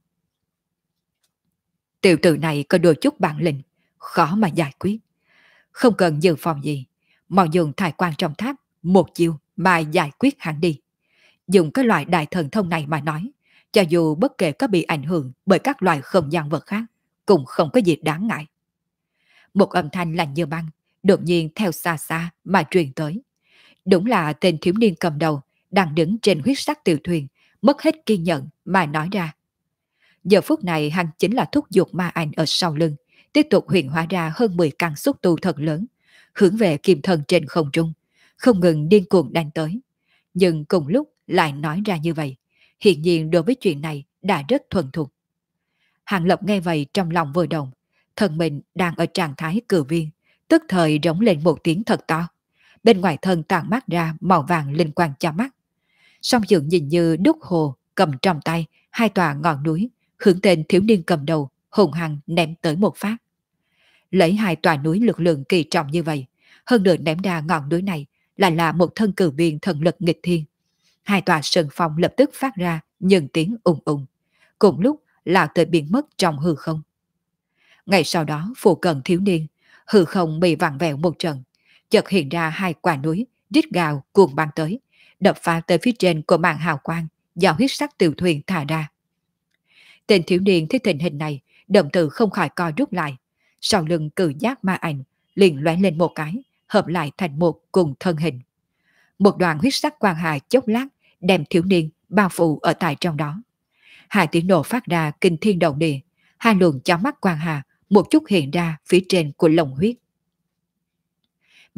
Tiểu tử này có đôi chút bản lĩnh, khó mà giải quyết. Không cần dự phòng gì, mau dùng thải quan trong tháp, một chiêu mà giải quyết hắn đi. Dùng cái loại đại thần thông này mà nói, cho dù bất kể có bị ảnh hưởng bởi các loại không gian vật khác, cũng không có gì đáng ngại. Một âm thanh lạnh như băng, đột nhiên theo xa xa mà truyền tới. Đúng là tên thiếu niên cầm đầu, đang đứng trên huyết sắc tiểu thuyền, mất hết kiên nhẫn mà nói ra. Giờ phút này hắn chính là thúc giục ma ảnh ở sau lưng, tiếp tục hiện hóa ra hơn 10 căn xúc tu thật lớn, hướng về kim thần trên không trung, không ngừng điên cuồng đánh tới. Nhưng cùng lúc lại nói ra như vậy, hiện nhiên đối với chuyện này đã rất thuần thục. Hàng Lập nghe vậy trong lòng vừa động, thân mình đang ở trạng thái cử viên, tức thời rống lên một tiếng thật to. Bên ngoài thân tàn mát ra màu vàng linh quang cho mắt. Song dường nhìn như đúc hồ cầm trong tay hai tòa ngọn núi, hướng tên thiếu niên cầm đầu hùng hăng ném tới một phát. Lấy hai tòa núi lực lượng kỳ trọng như vậy, hơn nữa ném ra ngọn núi này là một thân cử viên thần lực nghịch thiên. Hai tòa sơn phong lập tức phát ra những tiếng ùng ùng, cùng lúc lao tới biến mất trong hư không. Ngày sau đó phụ cận thiếu niên, hư không bị vặn vẹo một trận, chợt hiện ra hai quả núi rít gào cuồng băng tới, đập phá tới phía trên của màn hào quang do huyết sắc tiểu thuyền thả ra. Tên thiếu niên thấy tình hình này, động tử không khỏi co rút lại, sau lưng cử giác ma ảnh liền lóe lên một cái, hợp lại thành một cùng thân hình. Một đoàn huyết sắc quang hà chốc lát đem thiếu niên bao phủ ở tại trong đó. Hai tiếng nổ phát ra kinh thiên động địa, hai luồng chói mắt quang hà một chút hiện ra phía trên của lồng huyết.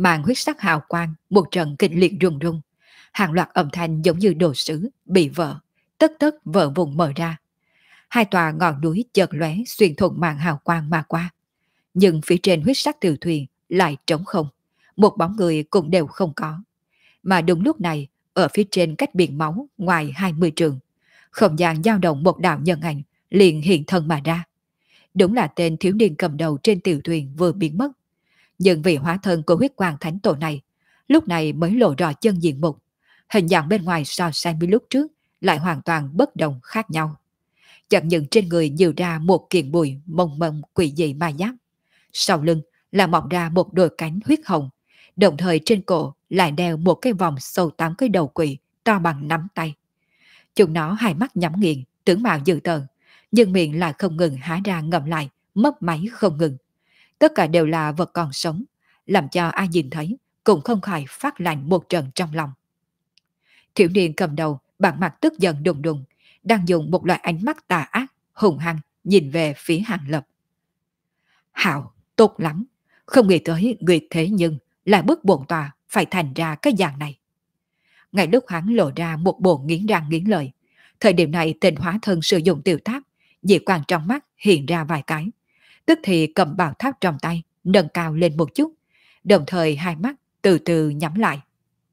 màn huyết sắc hào quang một trận kịch liệt rung rung, hàng loạt âm thanh giống như đồ sứ bị vỡ, tất tất vỡ vùng mở ra. Hai tòa ngọn núi chợt lóe xuyên thủng màn hào quang mà qua, nhưng phía trên huyết sắc từ thuyền lại trống không, một bóng người cũng đều không có. Mà đúng lúc này, ở phía trên cách biển máu ngoài 20 trường, không gian dao động một đạo nhân ảnh liền hiện thân mà ra. Đúng là tên thiếu niên cầm đầu trên tiểu thuyền vừa biến mất. Nhưng vì hóa thân của huyết quang thánh tổ này, lúc này mới lộ rõ chân diện mục. Hình dạng bên ngoài so sánh với lúc trước lại hoàn toàn bất đồng khác nhau. Chẳng những trên người nhiều ra một kiện bùi mông mông quỷ dị ma giáp. Sau lưng là mọc ra một đôi cánh huyết hồng, đồng thời trên cổ lại đeo một cái vòng sâu 8 cái đầu quỷ to bằng nắm tay. Chúng nó hai mắt nhắm nghiền, tướng mạo dữ tợn, nhưng miệng lại không ngừng há ra ngậm lại, mấp máy không ngừng. Tất cả đều là vật còn sống, làm cho ai nhìn thấy cũng không khỏi phát lạnh một trận trong lòng. Thiếu niên cầm đầu, bản mặt tức giận đùng đùng, đang dùng một loại ánh mắt tà ác, hùng hăng nhìn về phía Hàng Lập. Hảo, tốt lắm, không nghĩ tới người thế nhưng lại bức bổn tòa phải thành ra cái dạng này. Ngay lúc hắn lộ ra một bộ nghiến răng nghiến lợi, thời điểm này tên hóa thân sử dụng tiểu tháp, dị quang trong mắt hiện ra vài cái, tức thì cầm bảo tháp trong tay, nâng cao lên một chút, đồng thời hai mắt từ từ nhắm lại.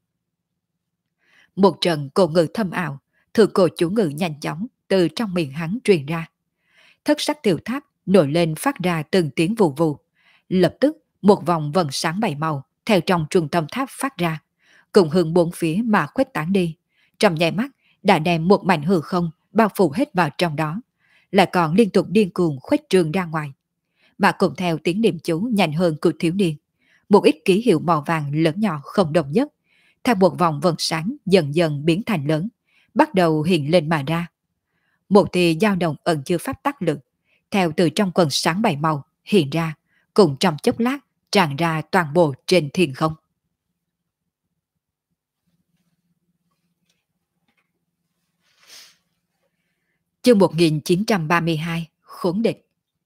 Một trận cổ ngữ thâm ảo, thượng cổ chủ ngữ nhanh chóng từ trong miệng hắn truyền ra. Thất sắc tiểu tháp nổi lên phát ra từng tiếng vù vù. Lập tức một vòng vần sáng bảy màu theo trong trung tâm tháp phát ra, cùng hướng bốn phía mà khuếch tán đi. Trong nháy mắt đã đem một mảnh hư không bao phủ hết vào trong đó, lại còn liên tục điên cuồng khuếch trương ra ngoài. Mà cùng theo tiếng niệm chú nhanh hơn của thiếu niên, một ít ký hiệu màu vàng lớn nhỏ không đồng nhất, theo một vòng vần sáng dần dần biến thành lớn, bắt đầu hiện lên mà ra. Một tia dao động ẩn chứa pháp tắc lực, theo từ trong quần sáng bảy màu hiện ra, cùng trong chốc lát tràn ra toàn bộ trên thiên không. Chương 1932 Khốn địch.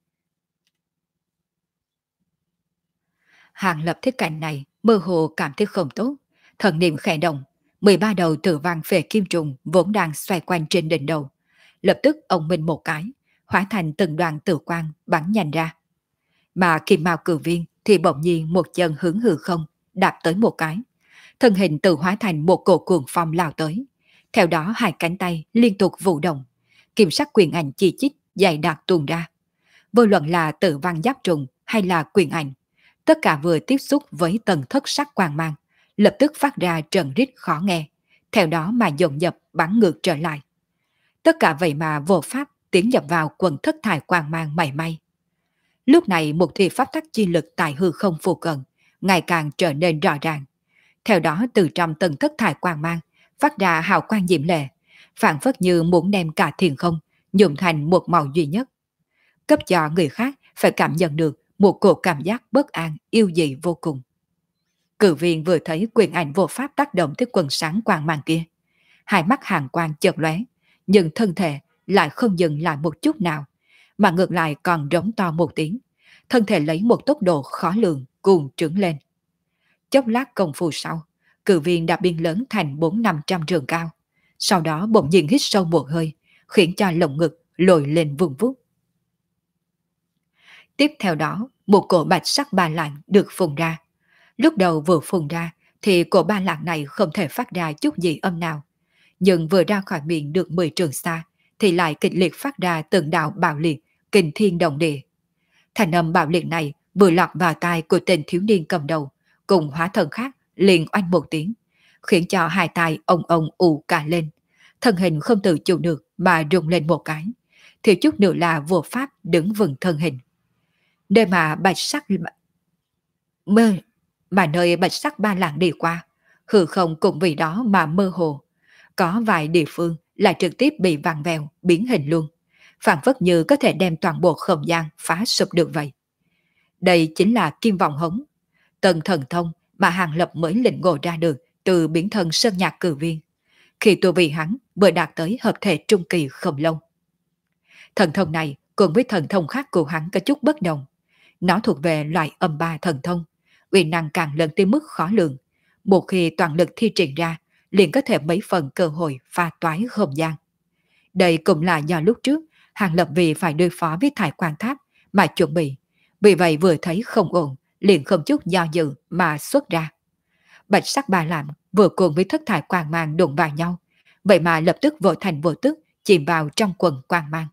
Hàng Lập thấy cảnh này mơ hồ cảm thấy không tốt, thần niệm khẽ động, 13 đầu tử văn phệ kim trùng vốn đang xoay quanh trên đỉnh đầu, lập tức ông minh một cái, hóa thành từng đoàn tử quang bắn nhanh ra. Mà kim mao cử viên thì bỗng nhiên một chân hướng hư không, đạp tới một cái, thân hình tự hóa thành một cổ cuồng phong lao tới. Theo đó hai cánh tay liên tục vụ động, kim sắc quyền ảnh chi chít dày đặc tuôn ra. Vô luận là tử văn giáp trùng hay là quyền ảnh, tất cả vừa tiếp xúc với tầng thất sắc quang mang, lập tức phát ra trận rít khó nghe, theo đó mà dồn dập bắn ngược trở lại. Tất cả vậy mà vô pháp tiến nhập vào quần thất thải quang mang mảy may. Lúc này một thị pháp tắc chi lực tại hư không phù cận ngày càng trở nên rõ ràng. Theo đó từ trong tầng thất thải quang mang phát ra hào quang diễm lệ, phản phất như muốn đem cả thiên không nhuộm thành một màu duy nhất, cấp cho người khác phải cảm nhận được một cổ cảm giác bất an yêu dị vô cùng. Cử viên vừa thấy quyền ảnh vô pháp tác động tới quần sáng quang mang kia, hai mắt hàn quang chợt lóe, nhưng thân thể lại không dừng lại một chút nào, mà ngược lại còn rống to một tiếng, thân thể lấy một tốc độ khó lường cuồng trưởng lên. Chốc lát công phu sau, cử viên đã biến lớn thành 400-500 trường cao, sau đó bỗng nhiên hít sâu một hơi, khiến cho lồng ngực lồi lên vùng vút. Tiếp theo đó, một cổ bạch sắc ba lạng được phun ra. Lúc đầu vừa phun ra thì cổ ba lạng này không thể phát ra chút gì âm nào, nhưng vừa ra khỏi miệng được 10 trường xa thì lại kịch liệt phát ra từng đạo bạo liệt, kinh thiên động địa. Thành âm bạo liệt này vừa lọt vào tai của tên thiếu niên cầm đầu, cùng hóa thân khác liền oanh một tiếng, khiến cho hai tai ông ù cả lên, thân hình không tự chủ được mà rung lên một cái, thiếu chút nữa là vô pháp đứng vững thân hình. Nơi mà bạch sắc mơ mà nơi bạch sắc ba lạng đi qua, hư không cũng vì đó mà mơ hồ, có vài địa phương lại trực tiếp bị vặn vẹo biến hình luôn, phản phất như có thể đem toàn bộ không gian phá sụp được vậy. Đây chính là kim vọng hống, tầng thần thông mà Hàng Lập mới lĩnh ngộ ra được từ biến thân sơn nhạc cử viên, khi tu vi hắn vừa đạt tới hợp thể trung kỳ không lâu. Thần thông này cùng với thần thông khác của hắn có chút bất đồng, nó thuộc về loại âm ba thần thông, uy năng càng lớn tới mức khó lường. Một khi toàn lực thi triển ra, liền có thể mấy phần cơ hội pha toái không gian. Đây cũng là do lúc trước, Hàng Lập vì phải đối phó với Thải Quan Tháp mà chuẩn bị. Vì vậy vừa thấy không ổn, liền không chút do dự mà xuất ra. Bạch sắc ba làm vừa cùng với thất thải quang mang đụng vào nhau, vậy mà lập tức vô thành vô tức chìm vào trong quần quang mang.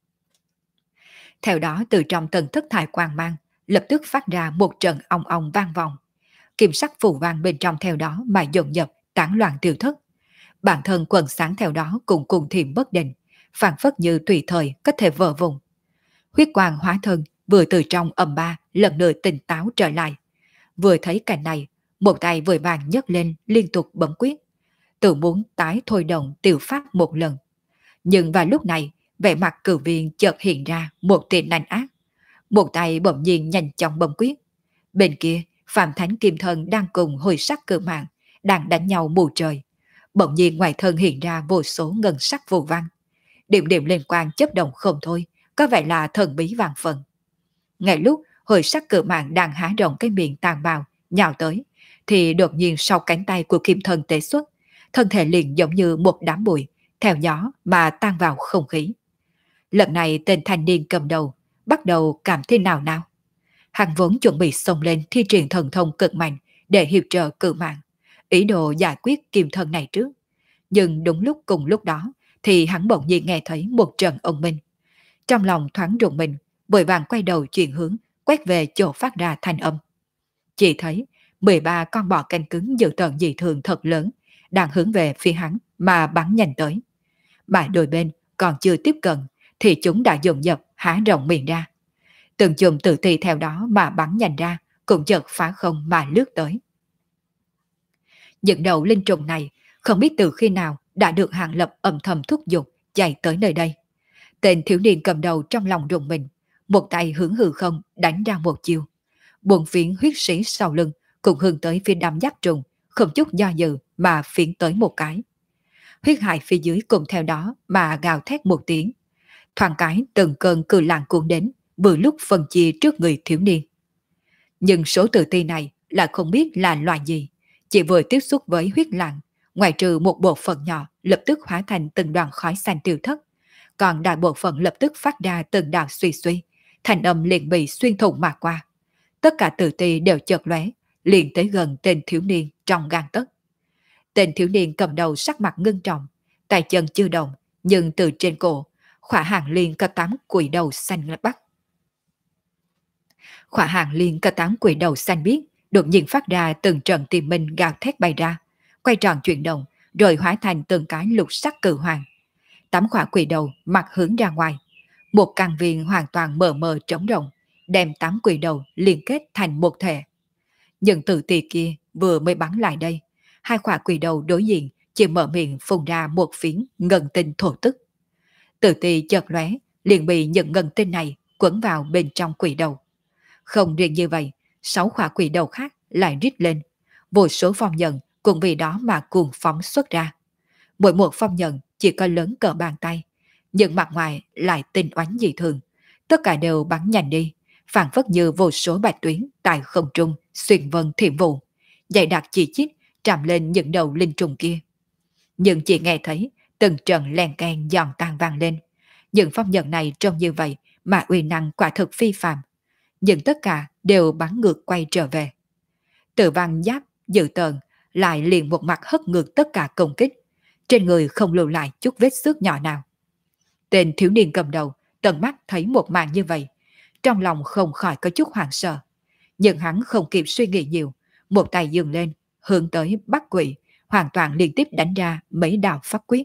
Theo đó từ trong tầng thất thải quang mang lập tức phát ra một trận ong ong vang vọng. Kim sắc phù vang bên trong theo đó mà dồn dập tán loạn tiêu thất. Bản thân quần sáng theo đó cùng cùng thiểm bất định, phản phất như tùy thời có thể vỡ vùng. Huyết quang hóa thân vừa từ trong âm ba lần nữa tỉnh táo trở lại. Vừa thấy cảnh này, một tay vội vàng nhấc lên liên tục bấm quyết, tự muốn tái thôi động tiểu pháp một lần. Nhưng vào lúc này, vẻ mặt cử viên chợt hiện ra một tia nanh ác. Một tay bỗng nhiên nhanh chóng bấm quyết. Bên kia, Phạm Thánh Kim Thân đang cùng hồi sắc cử mạng, đang đánh nhau mù trời. Bỗng nhiên ngoài thân hiện ra vô số ngân sắc vô văn. Điểm điểm liên quan chấp động không thôi, có vẻ là thần bí vàng phần. Ngay lúc hồi sắc cử mạng đang há rộng cái miệng tàn bạo, nhào tới, thì đột nhiên sau cánh tay của Kim Thân tế xuất, thân thể liền giống như một đám bụi, theo gió mà tan vào không khí. Lần này tên thanh niên cầm đầu, bắt đầu cảm thế nào nào? Hắn vốn chuẩn bị xông lên thi triển thần thông cực mạnh để hiệp trợ cử mạng, ý đồ giải quyết Kim Thân này trước. Nhưng đúng lúc cùng lúc đó, thì hắn bỗng nhiên nghe thấy một trận ông minh. Trong lòng thoáng rùng mình, vội vàng quay đầu chuyển hướng, quét về chỗ phát ra thanh âm. Chỉ thấy 13 con bò canh cứng dự tợn dị thường thật lớn, đang hướng về phía hắn mà bắn nhanh tới. Mà đôi bên còn chưa tiếp cận, thì chúng đã dồn dập há rộng miệng ra. Từng chùm tự ti theo đó mà bắn nhanh ra, cũng chợt phá không mà lướt tới. Những đầu linh trùng này không biết từ khi nào đã được Hàng Lập âm thầm thúc giục chạy tới nơi đây. Tên thiếu niên cầm đầu trong lòng rùng mình, một tay hướng hư không đánh ra một chiêu. Buồn phiến huyết sĩ sau lưng cùng hướng tới phía đám giác trùng, không chút do dự mà phiến tới một cái. Huyết hải phía dưới cùng theo đó mà gào thét một tiếng. Thoáng cái từng cơn cự làng cuốn đến, vừa lúc phân chia trước người thiếu niên. Nhưng số tự ti này là không biết là loài gì, chỉ vừa tiếp xúc với huyết làng, ngoại trừ một bộ phận nhỏ lập tức hóa thành từng đoàn khói xanh tiêu thất, còn đại bộ phận lập tức phát ra từng đạo suy suy, thành âm liền bị xuyên thủng mà qua. Tất cả tự ti đều chợt lóe, liền tới gần tên thiếu niên trong gang tấc. Tên thiếu niên cầm đầu sắc mặt ngưng trọng, tay chân chưa động, nhưng từ trên cổ, khỏa hàng liên có 8 quỷ đầu xanh bắc. Khỏa hàng liên có 8 quỷ đầu xanh biếc, đột nhiên phát ra từng trận tìm minh gào thét bay ra, quay tròn chuyển động, rồi hóa thành từng cái lục sắc cự hoàng. 8 khỏa quỷ đầu mặt hướng ra ngoài, một căn viên hoàn toàn mờ mờ trống rộng, đem 8 quỷ đầu liên kết thành một thể. Nhưng tự tì kia vừa mới bắn lại đây, 2 khỏa quỷ đầu đối diện chỉ mở miệng phun ra một phiến ngân tinh thổ tức. Tự tì chợt lóe, liền bị những ngân tinh này quấn vào bên trong quỷ đầu. Không riêng như vậy, 6 khỏa quỷ đầu khác lại rít lên, vô số phong nhận cùng vì đó mà cuồng phóng xuất ra. Mỗi một phong nhận chỉ có lớn cỡ bàn tay, nhưng mặt ngoài lại tinh oánh dị thường, tất cả đều bắn nhanh đi, phản phất như vô số bạch tuyến tại không trung xuyên vân thiểm vụ, dày đặc chỉ chít chạm lên những đầu linh trùng kia. Nhưng chỉ nghe thấy từng trận len keng giòn tan vang lên. Những phong nhận này trông như vậy mà uy năng quả thực phi phàm, nhưng tất cả đều bắn ngược quay trở về. Tử Văn Giáp dự tợn lại liền một mặt hất ngược tất cả công kích, trên người không lưu lại chút vết xước nhỏ nào. Tên thiếu niên cầm đầu tận mắt thấy một màn như vậy, trong lòng không khỏi có chút hoảng sợ, nhưng hắn không kịp suy nghĩ nhiều, một tay dừng lên hướng tới Bắc Quỷ, hoàn toàn liên tiếp đánh ra mấy đạo pháp quyết.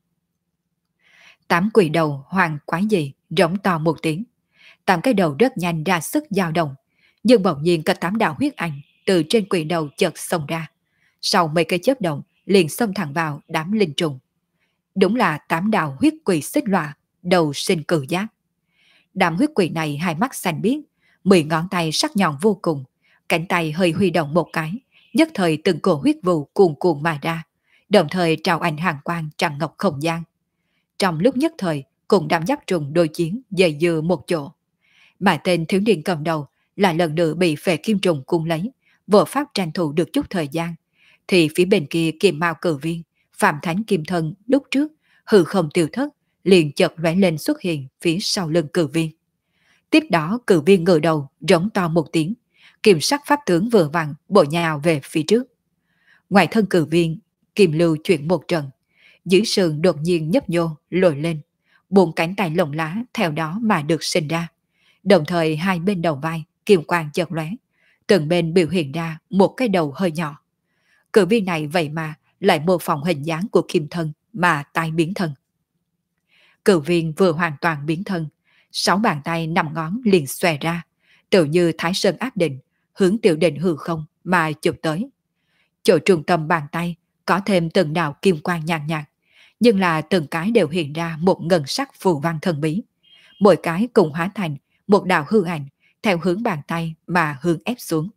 8 quỷ đầu hoàng quái dị rống to một tiếng, 8 cái đầu rất nhanh ra sức dao động, nhưng bỗng nhiên có 8 đạo huyết ảnh từ trên quỷ đầu chợt xông ra, sau mấy cái chớp động liền xông thẳng vào đám linh trùng. Đúng là 8 đạo huyết quỷ xích lọa, đầu sinh cử giác. Đám huyết quỷ này hai mắt xanh biếc, 10 ngón tay sắc nhọn vô cùng, cánh tay hơi huy động một cái, nhất thời từng cổ huyết vụ cuồn cuộn mà ra, đồng thời trào ảnh hàng quang tràn ngọc không gian. Trong lúc nhất thời, cùng đám giáp trùng đối chiến dày dừa một chỗ. Mà tên thiếu niên cầm đầu là lần nữa bị phệ kim trùng cung lấy, vừa pháp tranh thủ được chút thời gian, thì phía bên kia Kim Mao Cử Viên, Phạm Thánh Kim Thân lúc trước, hư không tiêu thất, liền chợt lóe lên xuất hiện phía sau lưng Cử Viên. Tiếp đó Cử Viên ngửa đầu, rống to một tiếng, kim sắc pháp tướng vừa vặn bổ nhào về phía trước. Ngoài thân Cử Viên, kim lưu chuyển một trận, dưới sườn đột nhiên nhấp nhô, lồi lên, bốn cánh tay lồng lá theo đó mà được sinh ra. Đồng thời hai bên đầu vai, kim quang chợt lóe, từng bên biểu hiện ra một cái đầu hơi nhỏ. Cử viên này vậy mà lại mô phỏng hình dáng của kim thân mà tái biến thân. Cử viên vừa hoàn toàn biến thân, 6 bàn tay 5 ngón liền xòe ra, tự như Thái Sơn áp định, hướng tiểu định hư không mà chụp tới. Chỗ trung tâm bàn tay có thêm từng đạo kim quang nhàn nhạt, nhưng là từng cái đều hiện ra một ngân sắc phù văn thần bí. Mỗi cái cùng hóa thành một đạo hư ảnh theo hướng bàn tay mà hướng ép xuống.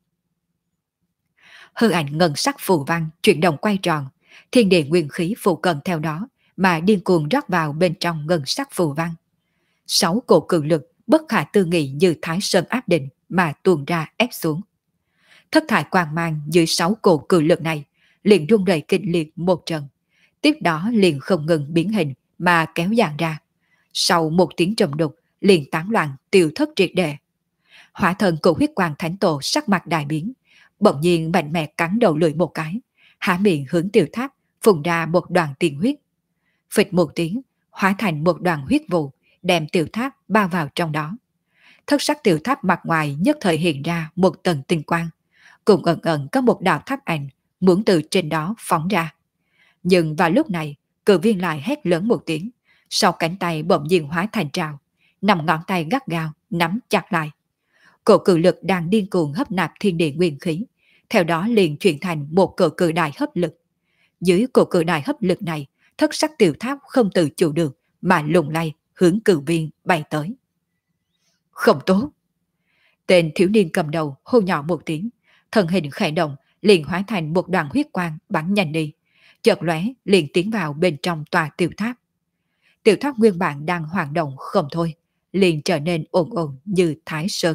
Hư ảnh ngân sắc phù văn chuyển động quay tròn, thiên địa nguyên khí phụ cận theo đó mà điên cuồng rót vào bên trong ngân sắc phù văn. 6 cổ cự lực bất khả tư nghị như Thái Sơn áp định mà tuôn ra ép xuống. Thất thải quang mang dưới 6 cổ cự lực này liền rung rẩy kịch liệt một trận, tiếp đó liền không ngừng biến hình mà kéo dàn ra. Sau một tiếng trầm đục liền tán loạn tiêu thất triệt để. Hỏa thần của huyết quang thánh tổ sắc mặt đại biến, bỗng nhiên mạnh mẽ cắn đầu lưỡi một cái, há miệng hướng tiểu tháp phun ra một đoàn tiền huyết. Phịch một tiếng, hóa thành một đoàn huyết vụ, đem tiểu tháp bao vào trong đó. Thất sắc tiểu tháp mặt ngoài nhất thời hiện ra một tầng tinh quang, cùng ẩn ẩn có một đạo tháp ảnh muốn từ trên đó phóng ra. Nhưng vào lúc này, Cử Viên lại hét lớn một tiếng, sau cánh tay bỗng nhiên hóa thành trào, 5 ngón tay gắt gao nắm chặt lại. Cổ cự lực đang điên cuồng hấp nạp thiên địa nguyên khí, theo đó liền chuyển thành một cổ cự đại hấp lực. Dưới cổ cự đại hấp lực này, thất sắc tiểu tháp không tự chủ được mà lùng lay hướng Cử Viên bay tới. Không tốt! Tên thiếu niên cầm đầu hô nhỏ một tiếng, thân hình khẽ động, liền hóa thành một đoàn huyết quang bắn nhanh đi, chợt lóe liền tiến vào bên trong tòa tiểu tháp. Tiểu tháp nguyên bản đang hoạt động không thôi, liền trở nên ồn ồn như Thái Sơn.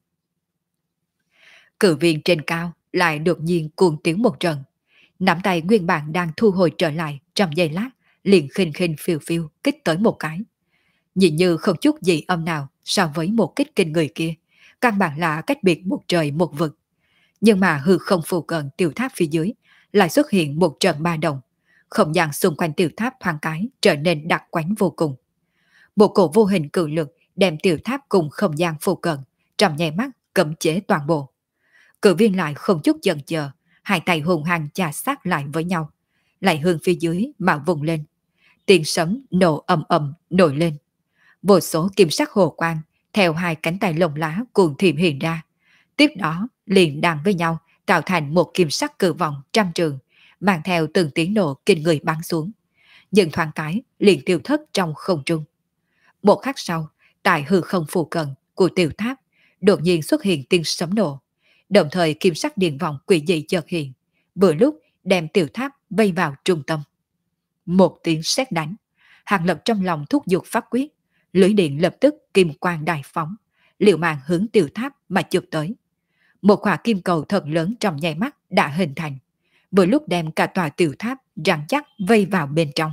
Cử viên trên cao lại đột nhiên cuồng tiếng một trận, nắm tay nguyên bản đang thu hồi trở lại trong giây lát, liền khinh khinh phiêu phiêu kích tới một cái. Nhìn như không chút gì âm nào so với một kích kinh người kia, căn bản là cách biệt một trời một vực. Nhưng mà hư không phù cận tiểu tháp phía dưới lại xuất hiện một trận ba động, không gian xung quanh tiểu tháp thoáng cái trở nên đặc quánh vô cùng. Một cổ vô hình cự lực đem tiểu tháp cùng không gian phù cận trong nháy mắt cấm chế toàn bộ. Cử viên lại không chút chần chờ, hai tay hùng hăng chà sát lại với nhau, lại hướng phía dưới mà vùng lên. Tiếng sấm nổ ầm ầm nổi lên. Vô số kim sắc hồ quang theo hai cánh tay lồng lá cuồng thiểm hiện ra. Tiếp đó liền đàn với nhau tạo thành một kim sắc cự vòng trăm trường, mang theo từng tiếng nổ kinh người bắn xuống. Nhưng thoáng cái liền tiêu thất trong không trung. Một khắc sau, tại hư không phù cận của tiểu tháp, đột nhiên xuất hiện tiếng sấm nổ. Đồng thời kim sắc điện vòng quỷ dị chợt hiện, vừa lúc đem tiểu tháp vây vào trung tâm. Một tiếng sét đánh, Hàng Lập trong lòng thúc giục pháp quyết, lưỡi điện lập tức kim quang đại phóng, liều mạng hướng tiểu tháp mà chụp tới. Một quả kim cầu thật lớn trong nháy mắt đã hình thành, vừa lúc đem cả tòa tiểu tháp rắn chắc vây vào bên trong.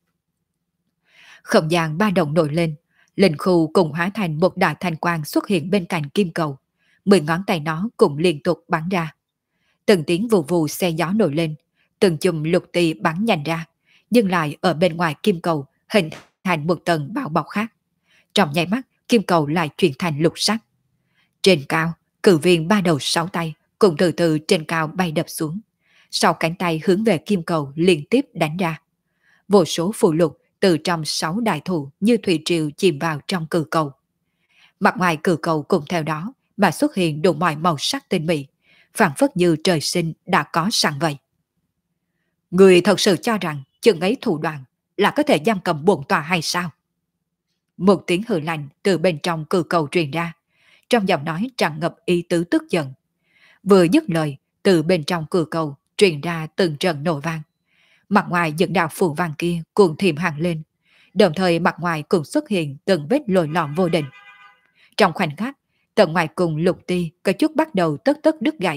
Không gian ba động nổi lên, linh khu cùng hóa thành một đại thanh quang xuất hiện bên cạnh kim cầu, 10 ngón tay nó cũng liên tục bắn ra. Từng tiếng vù vù xe gió nổi lên, từng chùm lục tì bắn nhanh ra, nhưng lại ở bên ngoài kim cầu hình thành một tầng bao bọc khác. Trong nháy mắt, kim cầu lại chuyển thành lục sắc. Trên cao, Cử viên ba đầu sáu tay cùng từ từ trên cao bay đập xuống. Sau cánh tay hướng về kim cầu liên tiếp đánh ra. Vô số phù lục từ trong 6 đại thủ như thủy triều chìm vào trong cử cầu. Mặt ngoài cử cầu cùng theo đó mà xuất hiện đủ mọi màu sắc tinh mỹ, phảng phất như trời sinh đã có sẵn vậy. Người thật sự cho rằng chừng ấy thủ đoạn là có thể giam cầm bổn tòa hay sao? Một tiếng hừ lạnh từ bên trong cử cầu truyền ra, trong giọng nói tràn ngập ý tứ tức giận. Vừa dứt lời, từ bên trong cử cầu truyền ra từng trận nổ vang. Mặt ngoài những đạo phù văn kia cuồng thiểm hàng lên, đồng thời mặt ngoài cũng xuất hiện từng vết lồi lõm vô định. Trong khoảnh khắc, tận ngoài cùng lục ti có chút bắt đầu tất tất đứt gãy,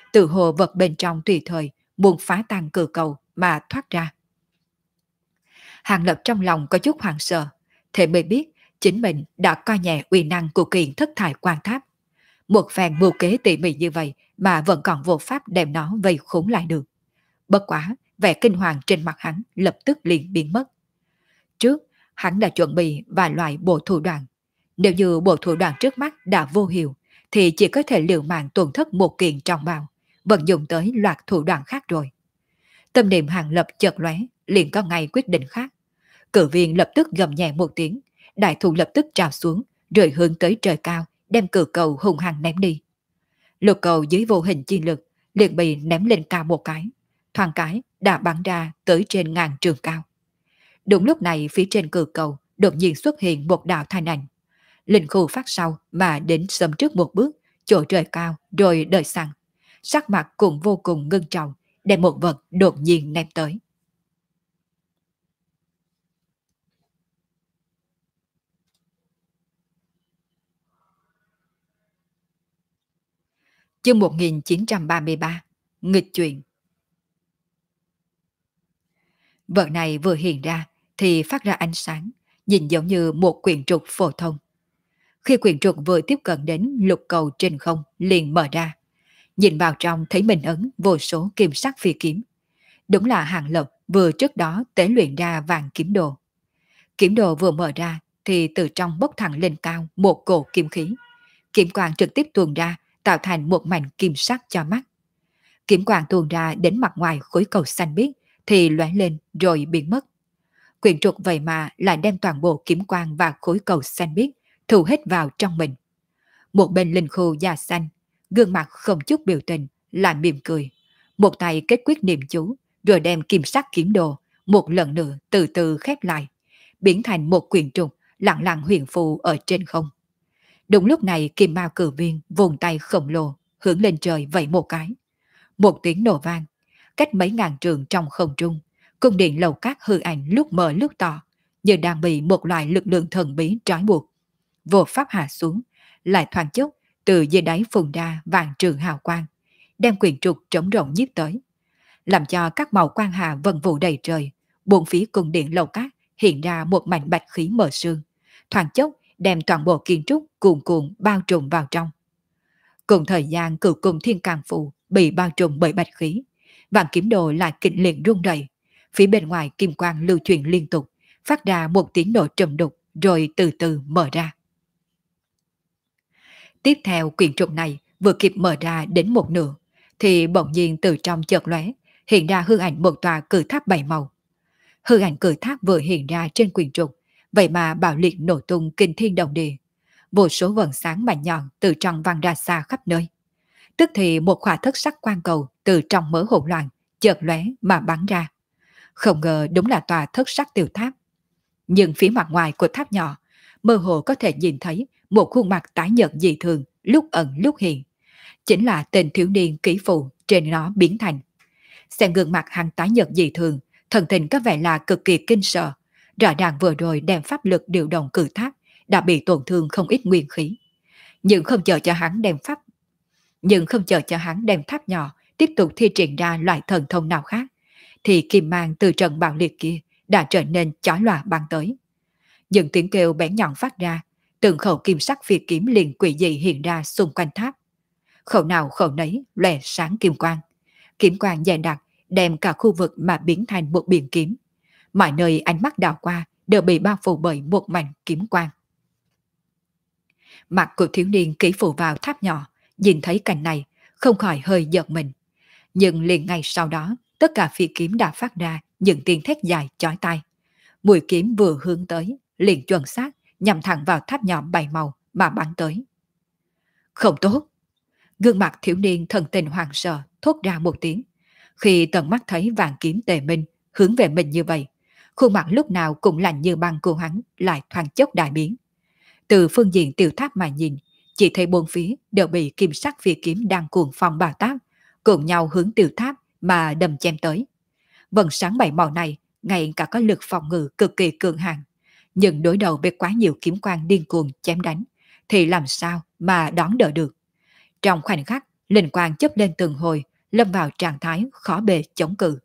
Tự hồ vật bên trong tùy thời muốn phá tan cử cầu mà thoát ra. Hàng Lập trong lòng có chút hoảng sợ, thế mới biết chính mình đã coi nhẹ uy năng của kiện thất thải quan tháp. Một phen mưu kế tỉ mỉ như vậy mà vẫn còn vô pháp đem nó vây khốn lại được. Bất quá, vẻ kinh hoàng trên mặt hắn lập tức liền biến mất. Trước, hắn đã chuẩn bị vài loại bộ thủ đoạn. Nếu như bộ thủ đoạn trước mắt đã vô hiệu, thì chỉ có thể liều mạng tổn thất một kiện trong bào, vận dụng tới loạt thủ đoạn khác rồi. Tâm niệm Hàng Lập chợt lóe, liền có ngay quyết định khác. Cử viên lập tức gầm nhẹ một tiếng, đại thủ lập tức trào xuống, rồi hướng tới trời cao, đem cử cầu hung hăng ném đi. Lục cầu dưới vô hình chi lực liền bị ném lên cao một cái, thoáng cái đã bắn ra tới trên ngàn trường cao. Đúng lúc này phía trên cử cầu đột nhiên xuất hiện một đạo thanh ảnh. Linh khu phát sau mà đến sớm trước một bước, chỗ trời cao rồi đợi sẵn. Sắc mặt cũng vô cùng ngưng trọng, đem một vật đột nhiên ném tới. Chương 1933 Nghịch chuyển. Vật này vừa hiện ra thì phát ra ánh sáng, nhìn giống như một quyển trục phổ thông. Khi quyển trục vừa tiếp cận đến lục cầu trên không liền mở ra. Nhìn vào trong thấy mình ấn vô số kim sắc phi kiếm. Đúng là Hàng Lập vừa trước đó tế luyện ra vàng kiếm đồ. Kiếm đồ vừa mở ra thì từ trong bốc thẳng lên cao một cổ kim khí. Kiếm quang trực tiếp tuôn ra tạo thành một mảnh kim sắc cho mắt. Kiếm quang tuôn ra đến mặt ngoài khối cầu xanh biếc thì lóe lên rồi biến mất. Quyển trục vậy mà lại đem toàn bộ kiếm quang và khối cầu xanh biếc thu hết vào trong mình. Một bên linh khu da xanh, gương mặt không chút biểu tình, lại mỉm cười. Một tay kết quyết niệm chú, rồi đem kim sắc kiếm đồ một lần nữa từ từ khép lại, biến thành một quyển trục lặng lặng huyền phù ở trên không. Đúng lúc này kim mao cử viên vùng tay khổng lồ hướng lên trời vẫy một cái. Một tiếng nổ vang, cách mấy ngàn trường trong không trung, cung điện lầu các hư ảnh lúc mở lúc tỏ, như đang bị một loại lực lượng thần bí trói buộc. Vô pháp hạ xuống, lại thoáng chốc từ dưới đáy phun ra vàng trường hào quang, đem quyển trục trống rộng nhiếp tới, làm cho các màu quang hà vần vụ đầy trời. Bốn phía cung điện lầu các hiện ra một mảnh bạch khí mờ sương, thoáng chốc đem toàn bộ kiến trúc cuồn cuộn bao trùm vào trong. Cùng thời gian cửu cung thiên càng phù bị bao trùm bởi bạch khí, vàng kiếm đồ lại kịch liệt rung rẩy. Phía bên ngoài kim quang lưu chuyển liên tục, phát ra một tiếng nổ trầm đục rồi từ từ mở ra. Tiếp theo quyển trục này vừa kịp mở ra đến một nửa, thì bỗng nhiên từ trong chợt lóe hiện ra hư ảnh một tòa cử tháp bảy màu. Hư ảnh cử tháp vừa hiện ra trên quyển trục, vậy mà bạo liệt nổ tung kinh thiên động địa. Vô số vầng sáng mảnh nhọn từ trong văng ra xa khắp nơi. Tức thì một khỏa thất sắc quang cầu từ trong mớ hỗn loạn chợt lóe mà bắn ra. Không ngờ đúng là tòa thất sắc tiểu tháp. Nhưng phía mặt ngoài của tháp nhỏ, mơ hồ có thể nhìn thấy một khuôn mặt tái nhợt dị thường, lúc ẩn lúc hiện. Chính là tên thiếu niên kỹ phụ trên nó biến thành. Xem gương mặt hắn tái nhợt dị thường, thần tình có vẻ là cực kỳ kinh sợ. Rõ ràng vừa rồi đem pháp lực điều động cử tháp đã bị tổn thương không ít nguyên khí. Nhưng không chờ cho hắn đem tháp nhỏ tiếp tục thi triển ra loại thần thông nào khác, thì kim mang từ trận bạo liệt kia đã trở nên chói lòa băng tới. Những tiếng kêu bén nhọn phát ra, từng khẩu kim sắc phi kiếm liền quỷ dị hiện ra xung quanh tháp. Khẩu nào khẩu nấy lóe sáng kim quang. Kiếm quang dày đặc đem cả khu vực mà biến thành một biển kiếm. Mọi nơi ánh mắt đảo qua đều bị bao phủ bởi một mảnh kiếm quang. Mặt của thiếu niên kỹ phụ vào tháp nhỏ, nhìn thấy cảnh này, không khỏi hơi giật mình. Nhưng liền ngay sau đó, tất cả phi kiếm đã phát ra những tiếng thét dài chói tai. Mũi kiếm vừa hướng tới, liền chuẩn xác, nhằm thẳng vào tháp nhỏ bảy màu mà bắn tới. Không tốt! Gương mặt thiếu niên thần tình hoảng sợ thốt ra một tiếng. Khi tận mắt thấy vàng kiếm tề minh hướng về mình như vậy, khuôn mặt lúc nào cũng lạnh như băng của hắn lại thoáng chốc đại biến. Từ phương diện tiểu tháp mà nhìn, chỉ thấy bốn phía đều bị kim sắc phi kiếm đang cuồng phong bào táp, cùng nhau hướng tiểu tháp mà đâm chém tới. Vầng sáng bảy màu này ngay cả có lực phòng ngự cực kỳ cường hãn, nhưng đối đầu với quá nhiều kiếm quang điên cuồng chém đánh, thì làm sao mà đón đỡ được. Trong khoảnh khắc, Linh quang chớp lên từng hồi, lâm vào trạng thái khó bề chống cự.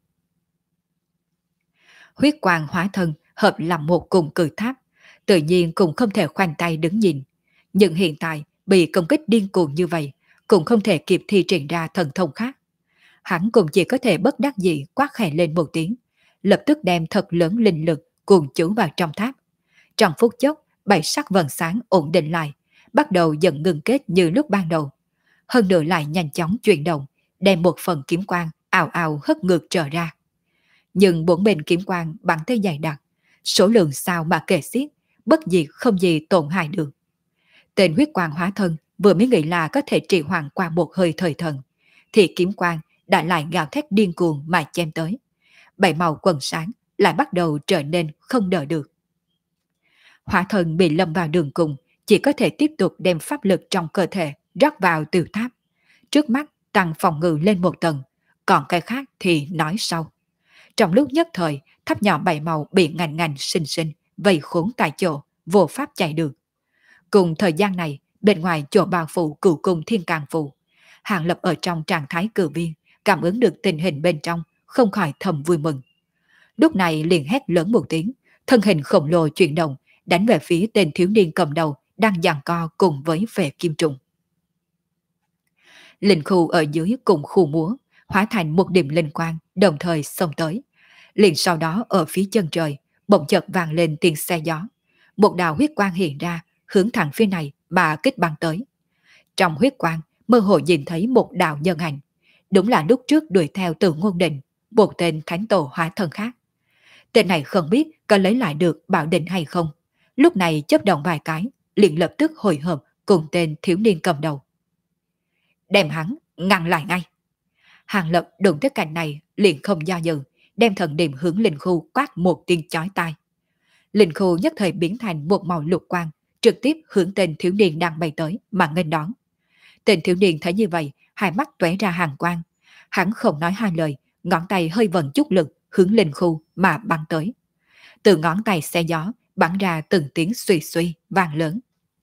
Huyết quang hóa thân hợp làm một cùng cự tháp, tự nhiên cũng không thể khoanh tay đứng nhìn. Nhưng hiện tại bị công kích điên cuồng như vậy, cũng không thể kịp thi triển ra thần thông khác. Hắn cũng chỉ có thể bất đắc dĩ quát khẽ lên một tiếng, lập tức đem thật lớn linh lực cuồng trú vào trong tháp. Trong phút chốc, bảy sắc vầng sáng ổn định lại, bắt đầu dần ngừng kết như lúc ban đầu. Hơn nữa lại nhanh chóng chuyển động, đem một phần kiếm quang ào ào hất ngược trở ra. Nhưng bốn bên kiếm quang bắn tới dày đặc, số lượng sao mà kể xiết, bất diệt không gì tổn hại được. Tên huyết quang hóa thân vừa mới nghĩ là có thể trì hoãn qua một hơi thời thần, thì kiếm quang đã lại gào thét điên cuồng mà chém tới. Bảy màu quần sáng lại bắt đầu trở nên không đỡ được. Hóa thân bị lâm vào đường cùng, chỉ có thể tiếp tục đem pháp lực trong cơ thể rót vào từ tháp. Trước mắt tăng phòng ngự lên một tầng, còn cái khác thì nói sau. Trong lúc nhất thời, tháp nhỏ bảy màu bị ngành ngành sinh sinh, vây khốn tại chỗ, vô pháp chạy được. Cùng thời gian này, bên ngoài chỗ bao phủ cửu cung thiên càng phù, Hàng Lập ở trong trạng thái cử viên, cảm ứng được tình hình bên trong, không khỏi thầm vui mừng. Lúc này liền hét lớn một tiếng, thân hình khổng lồ chuyển động, đánh về phía tên thiếu niên cầm đầu đang giằng co cùng với vệ kim trùng. Linh khu ở dưới cùng khu múa, hóa thành một điểm linh quang, đồng thời xông tới. Liền sau đó ở phía chân trời, bỗng chợt vang lên tiếng xe gió. Một đạo huyết quang hiện ra, hướng thẳng phía này mà kích bắn tới. Trong huyết quang, mơ hồ nhìn thấy một đạo nhân ảnh. Đúng là lúc trước đuổi theo từ ngôn định, một tên thánh tổ hóa thân khác. Tên này không biết có lấy lại được bảo định hay không. Lúc này chớp động vài cái, liền lập tức hồi hợp cùng tên thiếu niên cầm đầu. Đem hắn ngăn lại ngay. Hàng Lập đụng tới cảnh này liền không do dự, đem thần niệm hướng linh khu quát một tiếng chói tai. Linh khu nhất thời biến thành một màu lục quang, trực tiếp hướng tên thiếu niên đang bay tới mà nghênh đón. Tên thiếu niên thấy như vậy, hai mắt tóe ra hàng quang. Hắn không nói hai lời, ngón tay hơi vận chút lực hướng linh khu mà bắn tới. Từ ngón tay xe gió bắn ra từng tiếng suy suy vang lớn.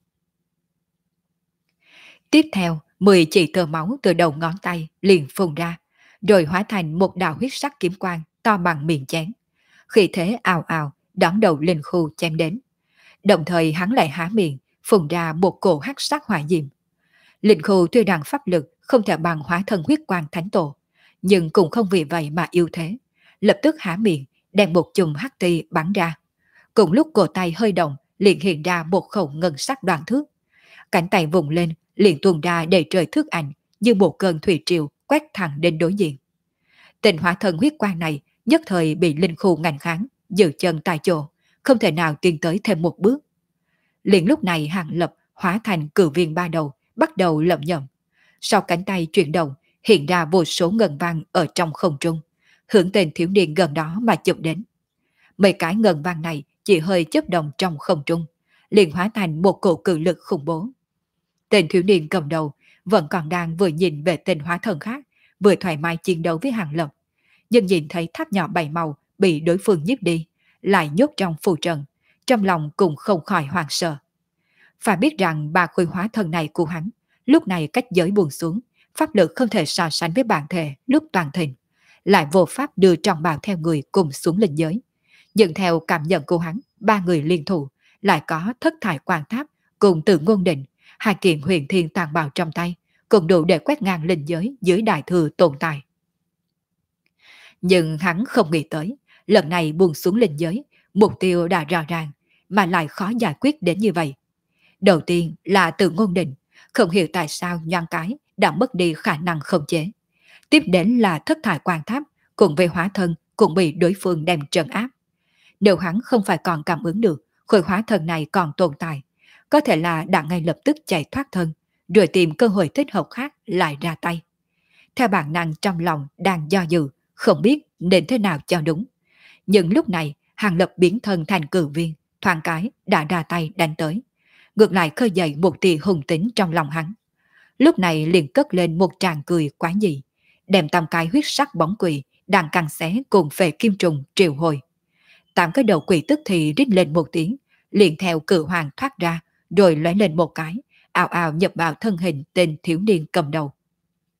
Tiếp theo, 10 chỉ tơ máu từ đầu ngón tay liền phun ra, rồi hóa thành một đạo huyết sắc kiếm quang to bằng miệng chén. Khi thế ào ào đón đầu linh khu chém đến. Đồng thời hắn lại há miệng, phun ra một cổ hắc sắc hỏa diệm. Linh khu tuy rằng pháp lực không thể bằng hóa thân huyết quang thánh tổ, nhưng cũng không vì vậy mà yêu thế. Lập tức há miệng, đem một chùm hắc ti bắn ra. Cùng lúc cổ tay hơi động, liền hiện ra một khẩu ngân sắc đoạn thước. Cánh tay vùng lên, liền tuôn ra để trời thước ảnh, như một cơn thủy triều quét thẳng đến đối diện. Tên hóa thân huyết quang này nhất thời bị linh khu ngăn kháng, giữ chân tại chỗ, không thể nào tiến tới thêm một bước. Liền lúc này Hàng Lập hóa thành cử viên ba đầu, bắt đầu lẩm nhẩm. Sau cánh tay chuyển động, hiện ra vô số ngân vang ở trong không trung, hướng tên thiếu niên gần đó mà chụp đến. Mấy cái ngân vang này chỉ hơi chớp động trong không trung, liền hóa thành một cổ cự lực khủng bố. Tên thiếu niên cầm đầu vẫn còn đang vừa nhìn về tên hóa thân khác, vừa thoải mái chiến đấu với Hàng Lập. Nhưng nhìn thấy tháp nhỏ bảy màu bị đối phương nhiếp đi, lại nhốt trong phù trận, trong lòng cũng không khỏi hoảng sợ. Phải biết rằng ba khối hóa thân này của hắn, lúc này cách giới buông xuống, pháp lực không thể so sánh với bản thể lúc toàn thịnh, lại vô pháp đưa trong bào theo người cùng xuống linh giới. Nhưng theo cảm nhận của hắn, ba người liên thủ, lại có thất thải quan tháp cùng tự ngôn định, hai kiện huyền thiên tàn bào trong tay, cũng đủ để quét ngang linh giới dưới đại thừa tồn tại. Nhưng hắn không nghĩ tới, lần này buông xuống linh giới, mục tiêu đã rõ ràng, mà lại khó giải quyết đến như vậy. Đầu tiên là tự ngôn định, không hiểu tại sao nhoáng cái đã mất đi khả năng khống chế. Tiếp đến là thất thải quan tháp, cùng với hóa thân cũng bị đối phương đem trấn áp. Nếu hắn không phải còn cảm ứng được khối hóa thân này còn tồn tại, có thể là đã ngay lập tức chạy thoát thân, rồi tìm cơ hội thích hợp khác lại ra tay. Theo bản năng trong lòng đang do dự, không biết nên thế nào cho đúng. Nhưng lúc này, Hàng Lập biến thân thành cử viên, thoáng cái đã ra tay đánh tới. Ngược lại khơi dậy một tia hùng tính trong lòng hắn. Lúc này liền cất lên một tràng cười quá dị, đem tam cái huyết sắc bóng quỷ đang căng xé cùng phệ kim trùng triệu hồi. Tám cái đầu quỷ tức thì rít lên một tiếng, liền theo cử hoàng thoát ra, rồi lóe lên một cái, ào ào nhập vào thân hình tên thiếu niên cầm đầu.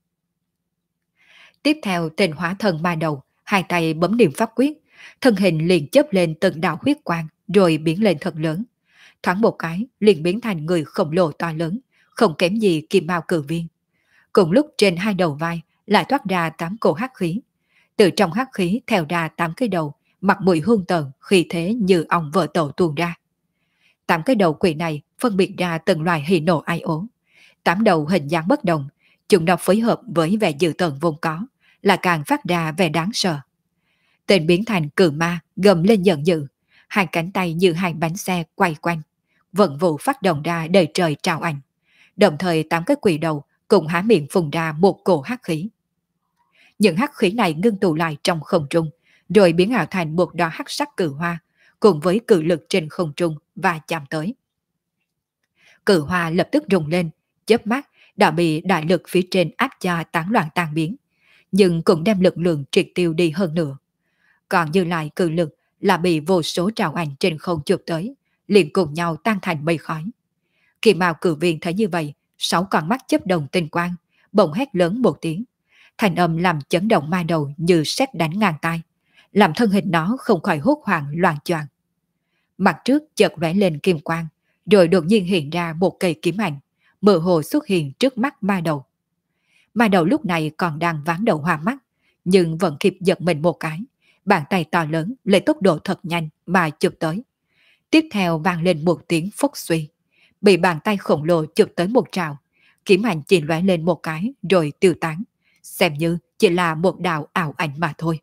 Tiếp theo tên hóa thân ma đầu, hai tay bấm niệm pháp quyết, thân hình liền chớp lên từng đạo huyết quang rồi biến lên thật lớn. Thoáng một cái liền biến thành người khổng lồ to lớn, không kém gì kim mao cử viên. Cùng lúc trên hai đầu vai lại thoát ra 8 cổ hắc khí. Từ trong hắc khí theo ra 8 cái đầu, mặt mũi hung tợn, khí thế như ong vỡ tổ tuôn ra. 8 cái đầu quỷ này phân biệt ra từng loài hỉ nộ ai ố. 8 đầu hình dáng bất đồng, chúng nó phối hợp với vẻ dữ tợn vốn có, là càng phát ra vẻ đáng sợ. Tên biến thành cự ma gầm lên giận dữ, hai cánh tay như hai bánh xe quay quanh, vận vụ phát động ra đầy trời trào ảnh. Đồng thời 8 cái quỷ đầu cùng há miệng phun ra một cổ hắc khí. Những hắc khí này ngưng tụ lại trong không trung, rồi biến ảo thành một đóa hắc sắc cự hoa, cùng với cự lực trên không trung và chạm tới. Cự hoa lập tức rung lên, chớp mắt đã bị đại lực phía trên áp cho tán loạn tan biến, nhưng cũng đem lực lượng triệt tiêu đi hơn nữa. Còn dư lại cự lực là bị vô số trào ảnh trên không chụp tới, liền cùng nhau tan thành mây khói. Kỳ Mao cử viên thấy như vậy, 6 con mắt chớp đồng tinh quang, bỗng hét lớn một tiếng. Thành âm làm chấn động ma đầu như sét đánh ngang tai, làm thân hình nó không khỏi hốt hoảng loạn choạng. Mặt trước chợt lóe lên kim quang, rồi đột nhiên hiện ra một cây kiếm ảnh, mơ hồ xuất hiện trước mắt ma đầu. Ma đầu lúc này còn đang ván đầu hoa mắt, nhưng vẫn kịp giật mình một cái, bàn tay to lớn lấy tốc độ thật nhanh mà chụp tới. Tiếp theo vang lên một tiếng phốc suy, bị bàn tay khổng lồ chụp tới một trào, kiếm ảnh chỉ lóe lên một cái rồi tiêu tán, xem như chỉ là một đạo ảo ảnh mà thôi.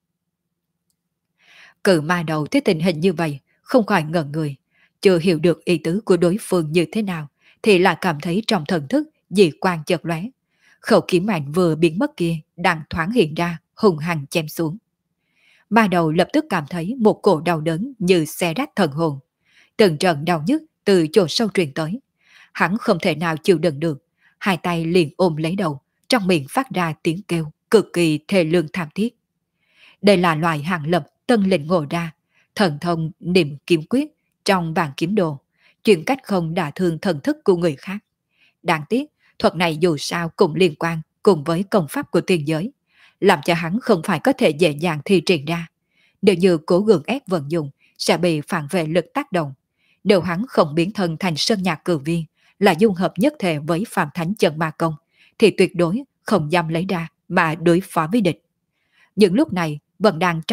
Cự ma đầu thấy tình hình như vậy, không khỏi ngẩn người, chưa hiểu được ý tứ của đối phương như thế nào, thì lại cảm thấy trong thần thức dị quang chợt lóe. Khẩu kiếm ảnh vừa biến mất kia đang thoáng hiện ra, hùng hăng chém xuống. Ma đầu lập tức cảm thấy một cổ đau đớn như xé rách thần hồn. Từng trận đau nhức từ chỗ sâu truyền tới. Hắn không thể nào chịu đựng được, hai tay liền ôm lấy đầu, trong miệng phát ra tiếng kêu cực kỳ thê lương thảm thiết. Đây là loại hàng lập tân lĩnh ngộ ra, thần thông niệm kiếm quyết trong vàng kiếm đồ, chuyện cách không đả thương thần thức của người khác. Đáng tiếc, thuật này dù sao cũng liên quan cùng với công pháp của tiên giới, làm cho hắn không phải có thể dễ dàng thi triển ra. Nếu như cố gượng ép vận dụng, sẽ bị phản vệ lực tác động. Nếu hắn không biến thân thành sơn nhạc cử viên, là dung hợp nhất thể với Phạm Thánh Chân Ma Công, thì tuyệt đối không dám lấy ra mà đối phó với địch. Những lúc này vẫn đang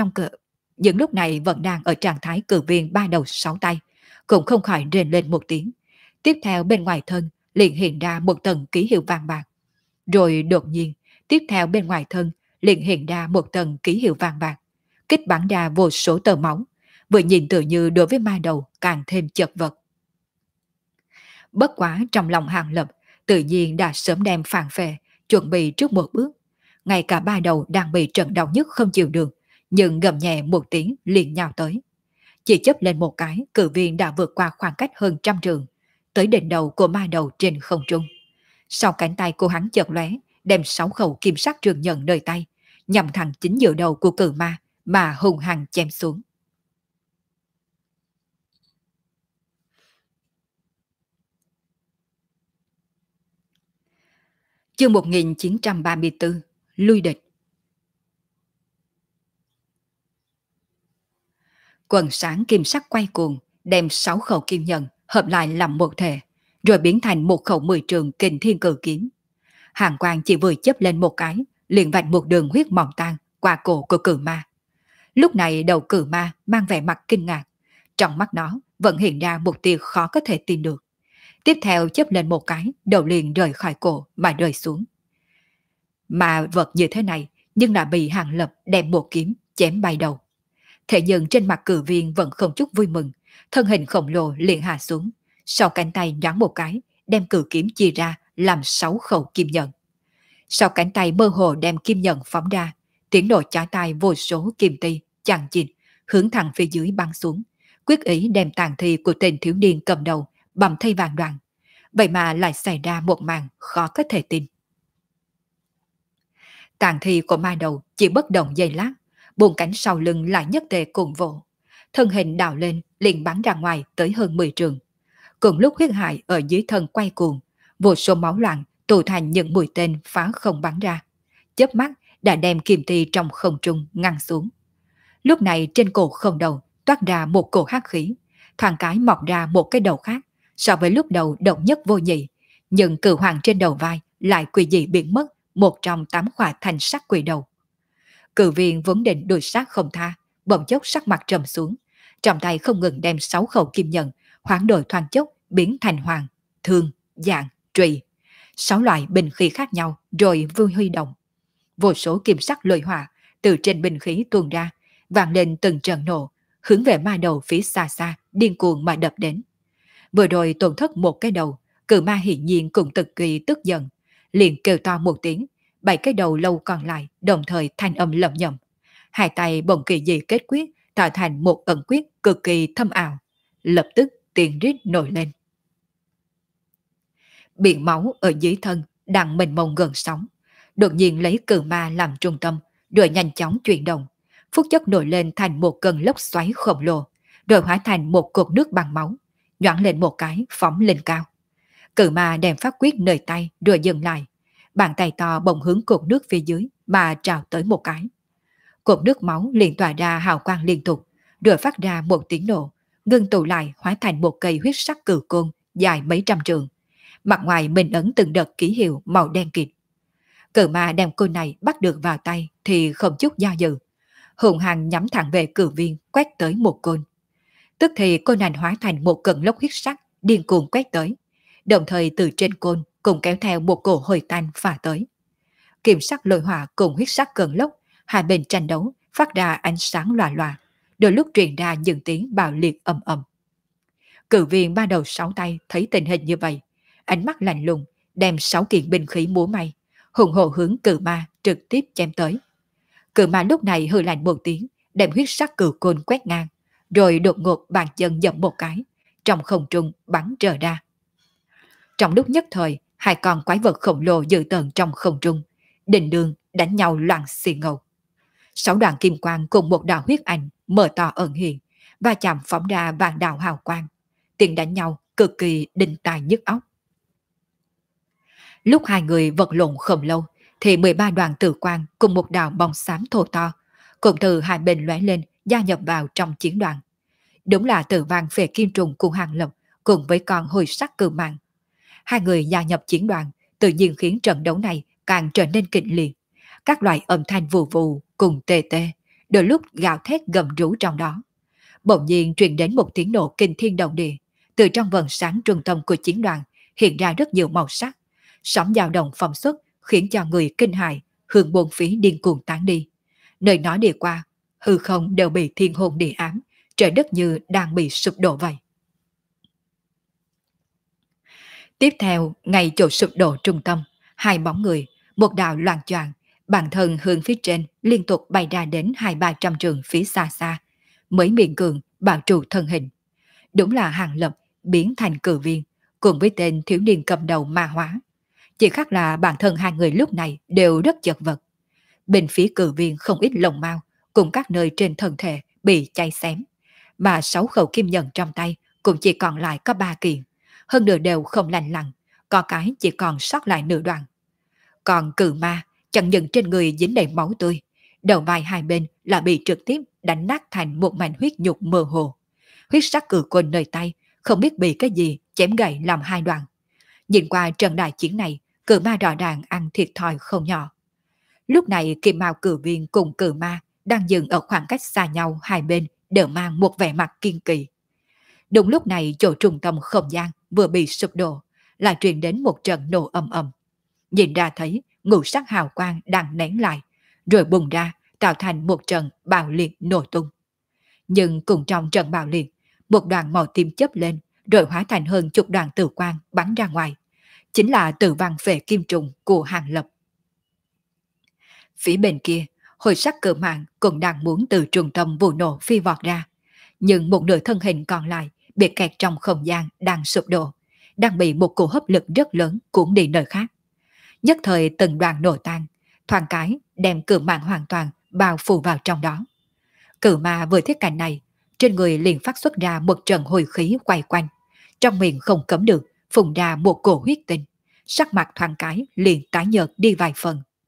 ở trạng thái cử viên 3 đầu 6 tay, cũng không khỏi rên lên một tiếng. Tiếp theo bên ngoài thân liền hiện ra một tầng ký hiệu vàng bạc. Rồi đột nhiên, tiếp theo bên ngoài thân liền hiện ra một tầng ký hiệu vàng bạc, kích bắn ra vô số tờ máu, vừa nhìn tự như đối với ma đầu càng thêm chật vật. Bất quá trong lòng Hàng Lập tự nhiên đã sớm đem phản phệ, chuẩn bị trước một bước. Ngay cả ba đầu đang bị trận đau nhức không chịu được, nhưng gầm nhẹ một tiếng liền nhào tới. Chỉ chớp lên một cái, cử viên đã vượt qua khoảng cách hơn 100 trượng, tới đỉnh đầu của ma đầu trên không trung. Sau cánh tay của hắn chợt lóe, đem 6 khẩu kim sắc trường nhận nơi tay, nhằm thẳng chính giữa đầu của cử ma mà hùng hăng chém xuống. Chương 1934, lui địch. Quần sáng kim sắc quay cuồng, đem 6 khẩu kim nhận hợp lại làm một thể, rồi biến thành một khẩu 10 trường kình thiên cử kiếm. Hàng quang chỉ vừa chớp lên một cái, liền vạch một đường huyết mỏng tan qua cổ của cử ma. Lúc này đầu cử ma mang vẻ mặt kinh ngạc, trong mắt nó vẫn hiện ra một tia khó có thể tin được. Tiếp theo chớp lên một cái, đầu liền rời khỏi cổ mà rơi xuống. Mà vật như thế này, nhưng đã bị Hàng Lập đem một kiếm chém bay đầu. Thế nhưng trên mặt cử viên vẫn không chút vui mừng, thân hình khổng lồ liền hạ xuống, sau cánh tay nhoáng một cái, đem cử kiếm chia ra làm 6 khẩu kim nhận. Sau cánh tay mơ hồ đem kim nhận phóng ra, tiếng nổ chói tai vô số kim ti chằng chịt hướng thẳng phía dưới bắn xuống, quyết ý đem tàn thi của tên thiếu niên cầm đầu bầm thây vàng đoạn. Vậy mà lại xảy ra một màn khó có thể tin. Tàn thi của ma đầu chỉ bất động giây lát, buông cánh sau lưng lại nhất tề cùng vỗ, thân hình đào lên liền bắn ra ngoài tới hơn 10 trường. Cùng lúc huyết hải ở dưới thân quay cuồng, vô số máu loạn tụ thành những mũi tên phá không bắn ra, chớp mắt đã đem kim ti trong không trung ngăn xuống. Lúc này trên cổ không đầu toát ra một cổ hắc khí, thoáng cái mọc ra một cái đầu khác, so với lúc đầu độc nhất vô nhị, nhưng cự hoàng trên đầu vai lại quỷ dị biến mất một trong 8 khỏa thanh sắc quỷ đầu. Cự viên vốn định đuổi sát không tha, bỗng chốc sắc mặt trầm xuống, trong tay không ngừng đem 6 khẩu kim nhận hoán đổi thoáng chốc biến thành hoàng, thương, dạng, trùy, 6 loại binh khí khác nhau rồi vui huy động. Vô số kim sắc lôi hỏa từ trên binh khí tuôn ra, vang lên từng trận nổ, hướng về ma đầu phía xa xa điên cuồng mà đập đến. Vừa rồi tổn thất một cái đầu, cự ma hiển nhiên cũng cực kỳ tức giận, liền kêu to một tiếng, 7 cái đầu lâu còn lại đồng thời thanh âm lẩm nhẩm, hai tay bỗng kỳ dị kết quyết tạo thành một ẩn quyết cực kỳ thâm ảo, lập tức tiền rít nổi lên. Biển máu ở dưới thân đang mênh mông gần sóng, đột nhiên lấy cự ma làm trung tâm, rồi nhanh chóng chuyển động, phút chốc nổi lên thành một cơn lốc xoáy khổng lồ, rồi hóa thành một cột nước bằng máu, nhoáng lên một cái phóng lên cao. Cự ma đem phát quyết nơi tay rồi dừng lại, bàn tay to bỗng hướng cột nước phía dưới mà trào tới một cái. Cột nước máu liền tỏa ra hào quang liên tục, rồi phát ra một tiếng nổ, ngưng tụ lại hóa thành một cây huyết sắc cự côn dài mấy trăm trượng. Mặt ngoài mình ấn từng đợt ký hiệu màu đen kịt. Cự ma đem côn này bắt được vào tay thì không chút do dự, hùng hăng nhắm thẳng về cự viên quét tới một côn. Tức thì côn ảnh hóa thành một cơn lốc huyết sắc điên cuồng quét tới, đồng thời từ trên côn cùng kéo theo một cổ hồi tanh phả tới. Kim sắc lôi hỏa cùng huyết sắc cơn lốc hai bên tranh đấu, phát ra ánh sáng lòa lòa, đôi lúc truyền ra những tiếng bạo liệt ầm ầm. Cự viên ba đầu sáu tay thấy tình hình như vậy, ánh mắt lạnh lùng, đem 6 kiện binh khí múa may, hùng hồ hướng cự ma trực tiếp chém tới. Cự ma lúc này hừ lạnh một tiếng, đem huyết sắc cự côn quét ngang, rồi đột ngột bàn chân dậm một cái, trong không trung bắn trở ra. Trong lúc nhất thời, hai con quái vật khổng lồ dữ tợn trong không trung, đình đường đánh nhau loạn xì ngầu. 6 đoàn kim quang cùng một đạo huyết ảnh mở to ẩn hiện, và chạm phóng ra vàng đạo hào quang, tiếng đánh nhau cực kỳ đinh tai nhức óc. Lúc hai người vật lộn không lâu, thì 13 đoàn tử quang cùng một đạo bóng xám thô to, cùng từ hai bên lóe lên gia nhập vào trong chiến đoàn. Đúng là Tử Vang Phệ Kim Trùng cùng Hàng Lập cùng với con hồi sắc cự mạng. Hai người gia nhập chiến đoàn tự nhiên khiến trận đấu này càng trở nên kịch liệt. Các loại âm thanh vù vù cùng tê tê, đôi lúc gào thét gầm rú trong đó. Bỗng nhiên truyền đến một tiếng nổ kinh thiên động địa, từ trong vầng sáng trung tâm của chiến đoàn hiện ra rất nhiều màu sắc, sóng dao động phóng xuất khiến cho người kinh hãi, hướng bốn phía điên cuồng tán đi. Nơi nó đi qua, hư không đều bị thiên hồn địa ám, trời đất như đang bị sụp đổ vậy. Tiếp theo, ngay chỗ sụp đổ trung tâm, hai bóng người, một đạo loạn choạng, bản thân hướng phía trên liên tục bay ra đến 200-300 trường phía xa xa, mới miễn cường bảo trụ thân hình. Đúng là Hàng Lập biến thành cự viên, cùng với tên thiếu niên cầm đầu ma hóa. Chỉ khác là bản thân hai người lúc này đều rất chật vật. Bên phía cự viên không ít lồng mao, cùng các nơi trên thân thể bị cháy xém, mà 6 khẩu kim nhận trong tay cũng chỉ còn lại có 3 kiện, hơn nửa đều không lành lặn, có cái chỉ còn sót lại nửa đoạn. Còn cự ma chẳng những trên người dính đầy máu tươi, đầu vai hai bên là bị trực tiếp đánh nát thành một mảnh huyết nhục mơ hồ. Huyết sắc cự côn nơi tay không biết bị cái gì chém gãy làm hai đoạn. Nhìn qua trận đại chiến này, cự ma rõ ràng ăn thiệt thòi không nhỏ. Lúc này Kim Mao cự viên cùng cự ma đang dừng ở khoảng cách xa nhau, hai bên đều mang một vẻ mặt kiên kỳ. Đúng lúc này chỗ trung tâm không gian vừa bị sụp đổ, lại truyền đến một trận nổ ầm ầm. Nhìn ra thấy ngũ sắc hào quang đang nén lại, rồi bùng ra tạo thành một trận bạo liệt nổ tung. Nhưng cùng trong trận bạo liệt, một đoàn màu tím chớp lên, rồi hóa thành hơn chục đoàn tử quang bắn ra ngoài. Chính là Tử Vang Phệ Kim Trùng của Hàng Lập. Phía bên kia, hồi sắc cự mạng cũng đang muốn từ trung tâm vụ nổ phi vọt ra. Nhưng một nửa thân hình còn lại bị kẹt trong không gian đang sụp đổ, đang bị một cỗ hấp lực rất lớn cuốn đi nơi khác. Nhất thời từng đoàn nổ tan, thoáng cái đem cự mạng hoàn toàn bao phủ vào trong đó. Cự ma vừa thấy cảnh này, trên người liền phát xuất ra một trận hồi khí quay quanh, trong miệng không cấm được phun ra một cổ huyết tinh, sắc mặt thoáng cái liền tái nhợt đi vài phần.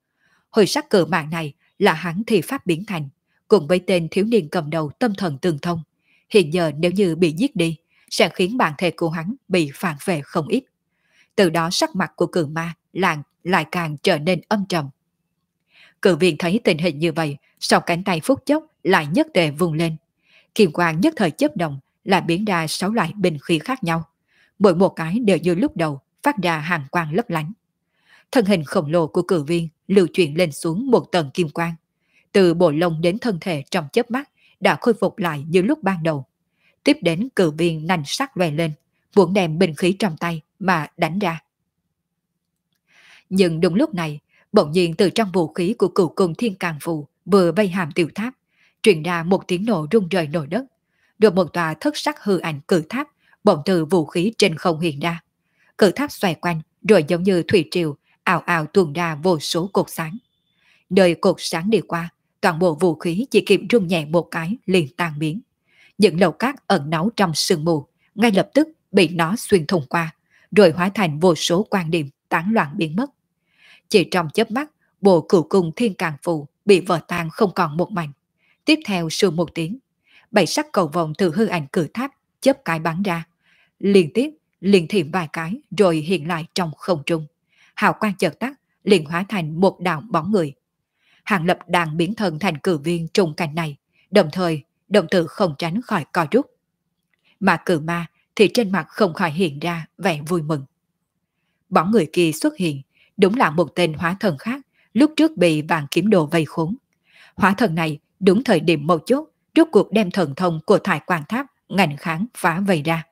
Hồi sắc cự mạng này là hắn thì pháp biến thành, cùng với tên thiếu niên cầm đầu tâm thần tương thông. Hiện giờ nếu như bị giết đi, sẽ khiến bản thể của hắn bị phản vệ không ít. Từ đó sắc mặt của cự ma lại càng trở nên âm trầm. Cự viên thấy tình hình như vậy, sau cánh tay phút chốc lại nhất tề vùng lên. Kim quang nhất thời chớp động, là biến ra 6 loại binh khí khác nhau. Mỗi một cái đều như lúc đầu phát ra hàng quang lấp lánh. Thân hình khổng lồ của cự viên lưu chuyển lên xuống một tầng kim quang. Từ bộ lông đến thân thể trong chớp mắt đã khôi phục lại như lúc ban đầu. Tiếp đến cự viên nành sắc loè lên, muốn đem binh khí trong tay mà đánh ra. Nhưng đúng lúc này, bỗng nhiên từ trong vũ khí của cửu cung thiên càng phù vừa vây hàm tiểu tháp, truyền ra một tiếng nổ rung rời nổi đất. Được một tòa thất sắc hư ảnh cự tháp bỗng từ vũ khí trên không hiện ra. Cự tháp xoay quanh rồi giống như thủy triều ào ào tuôn ra vô số cột sáng. Nơi cột sáng đi qua, toàn bộ vũ khí chỉ kịp rung nhẹ một cái liền tan biến. Những lầu cát ẩn náu trong sương mù ngay lập tức bị nó xuyên thủng qua, rồi hóa thành vô số quan điểm tán loạn biến mất. Chỉ trong chớp mắt, bộ cửu cung thiên càng phù bị vỡ tan không còn một mảnh. Tiếp theo sương một tiếng, 7 sắc cầu vồng từ hư ảnh cử tháp chớp cái bắn ra, liên tiếp liền thiểm vài cái rồi hiện lại trong không trung. Hào quang chợt tắt, liền hóa thành một đạo bóng người. Hàng Lập đang biến thân thành cử viên trùng cảnh này, đồng thời đồng tử không tránh khỏi co rút. Mà cử ma thì trên mặt không khỏi hiện ra vẻ vui mừng. Bóng người kia xuất hiện, đúng là một tên hóa thần khác, lúc trước bị vàng kiếm đồ vây khốn. Hóa thần này đúng thời điểm mấu chốt, rốt cuộc đem thần thông của Thải Quan Tháp ngành kháng phá vây ra.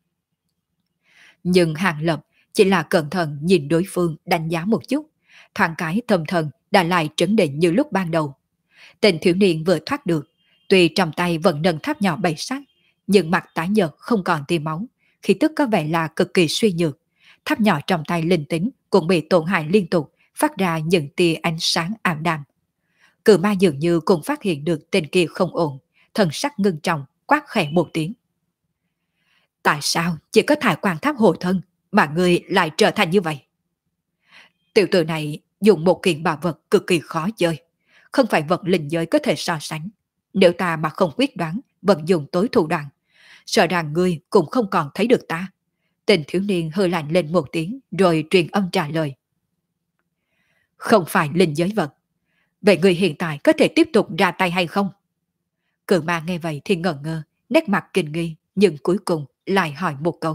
Nhưng Hàng Lập chỉ là cẩn thận nhìn đối phương đánh giá một chút, thoáng cái tâm thần đã lại trấn định như lúc ban đầu. Tên thiếu niên vừa thoát được, tuy trong tay vẫn nâng tháp nhỏ 7 sắc, nhưng mặt tái nhợt không còn tia máu, khí tức có vẻ là cực kỳ suy nhược. Tháp nhỏ trong tay linh tính cũng bị tổn hại liên tục, phát ra những tia ánh sáng ảm đạm. Cự ma dường như cũng phát hiện được tên kia không ổn, thần sắc ngưng trọng, quát khẽ một tiếng. Tại sao chỉ có Thải Quan Tháp hộ thân mà ngươi lại trở thành như vậy? Tiểu tử này dùng một kiện bảo vật cực kỳ khó chơi, không phải vật linh giới có thể so sánh. Nếu ta mà không quyết đoán, vận dụng tối thủ đoạn, sợ rằng ngươi cũng không còn thấy được ta. Tên thiếu niên hơi lạnh lên một tiếng rồi truyền âm trả lời. Không phải linh giới vật. Vậy ngươi hiện tại có thể tiếp tục ra tay hay không? Cự ma nghe vậy thì ngẩn ngơ, nét mặt kinh nghi, nhưng cuối cùng lại hỏi một câu.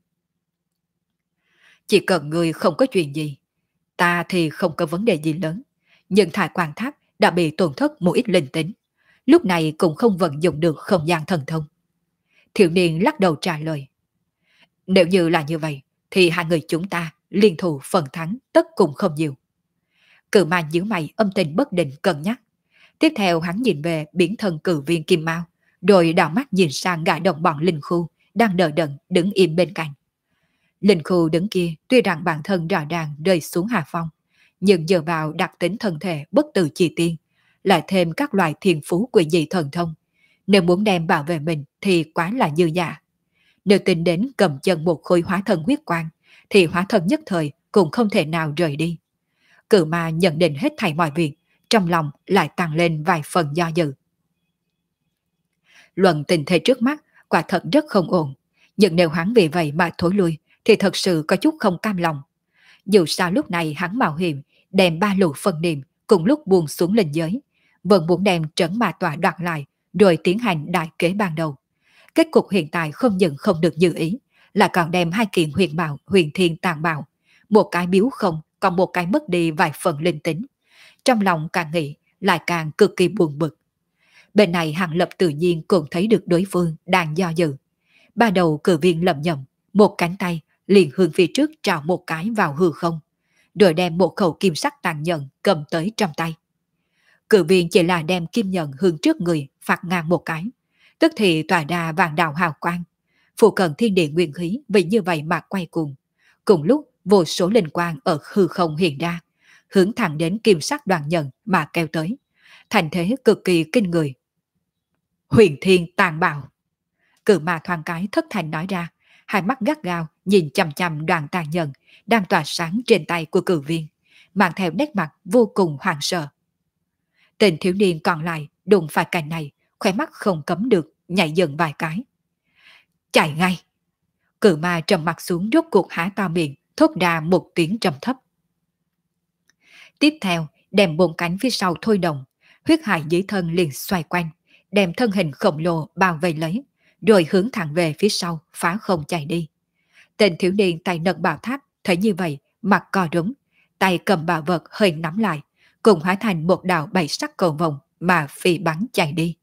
Chỉ cần ngươi không có chuyện gì, ta thì không có vấn đề gì lớn. Nhưng Thải Quan Tháp đã bị tổn thất một ít linh tính, lúc này cũng không vận dụng được không gian thần thông. Thiếu niên lắc đầu trả lời. Nếu như là như vậy, thì hai người chúng ta liên thủ phần thắng tất cùng không nhiều. Cự ma nhíu mày âm tình bất định cân nhắc. Tiếp theo hắn nhìn về biển thần cử viên Kim Mao, rồi đảo mắt nhìn sang gã đồng bọn Linh Khu đang đờ đẫn đứng im bên cạnh. Linh Khu đứng kia tuy rằng bản thân rõ ràng rơi xuống hạ phong, nhưng giờ vào đặc tính thân thể bất tử chi tiên, lại thêm các loại thiên phú quỷ dị thần thông. Nếu muốn đem bảo vệ mình thì quá là dư dả. Nếu tính đến cầm chân một khối hóa thân huyết quang, thì hóa thân nhất thời cũng không thể nào rời đi. Cự ma nhận định hết thảy mọi việc, trong lòng lại tăng lên vài phần do dự. Luận tình thế trước mắt, quả thật rất không ổn. Nhưng nếu hắn vì vậy mà thối lui, thì thật sự có chút không cam lòng. Dù sao lúc này hắn mạo hiểm, đem 3 lũ phân niệm cùng lúc buông xuống linh giới, vẫn muốn đem trấn ma tòa đoạt lại, rồi tiến hành đại kế ban đầu. Kết cục hiện tại không những không được như ý, là còn đem 2 kiện huyền bảo, huyền thiên tàn bạo, một cái biếu không, còn một cái mất đi vài phần linh tính. Trong lòng càng nghĩ, lại càng cực kỳ buồn bực. Bên này Hàng Lập tự nhiên cũng thấy được đối phương đang do dự. Ba đầu cử viên lẩm nhẩm, một cánh tay liền hướng phía trước trào một cái vào hư không, rồi đem một khẩu kim sắc tàn nhẫn cầm tới trong tay. Cử viên chỉ là đem kim nhận hướng trước người phạt ngang một cái, tức thì tỏa ra vàng đạo hào quang. Phụ cận thiên địa nguyên khí vì như vậy mà quay cuồng. Cùng lúc vô số linh quang ở hư không hiện ra, hướng thẳng đến kim sắc đoàn nhận mà kéo tới. Thành thế cực kỳ kinh người. Huyền thiên tàn bạo. Cự ma thoáng cái thất thành nói ra, hai mắt gắt gao nhìn chằm chằm đoàn tàn nhận đang tỏa sáng trên tay của cử viên, mang theo nét mặt vô cùng hoảng sợ. Tên thiếu niên còn lại đụng phải cảnh này, khóe mắt không cấm được, nhảy dần vài cái. Chạy ngay! Cự ma trầm mặt xuống rốt cuộc há to miệng, thốt ra một tiếng trầm thấp. Tiếp theo, đem bốn cánh phía sau thôi động, huyết hải dưới thân liền xoay quanh, đem thân hình khổng lồ bao vây lấy, rồi hướng thẳng về phía sau, phá không chạy đi. Tên thiếu niên tay nâng bảo tháp, thấy như vậy, mặt co rúm, tay cầm bảo vật hơi nắm lại, cùng hóa thành một đạo bảy sắc cầu vồng mà phi bắn chạy đi.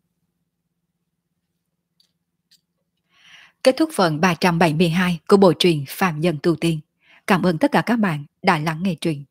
Kết thúc phần 372 của bộ truyện Phàm Nhân Tu Tiên. Cảm ơn tất cả các bạn đã lắng nghe truyện.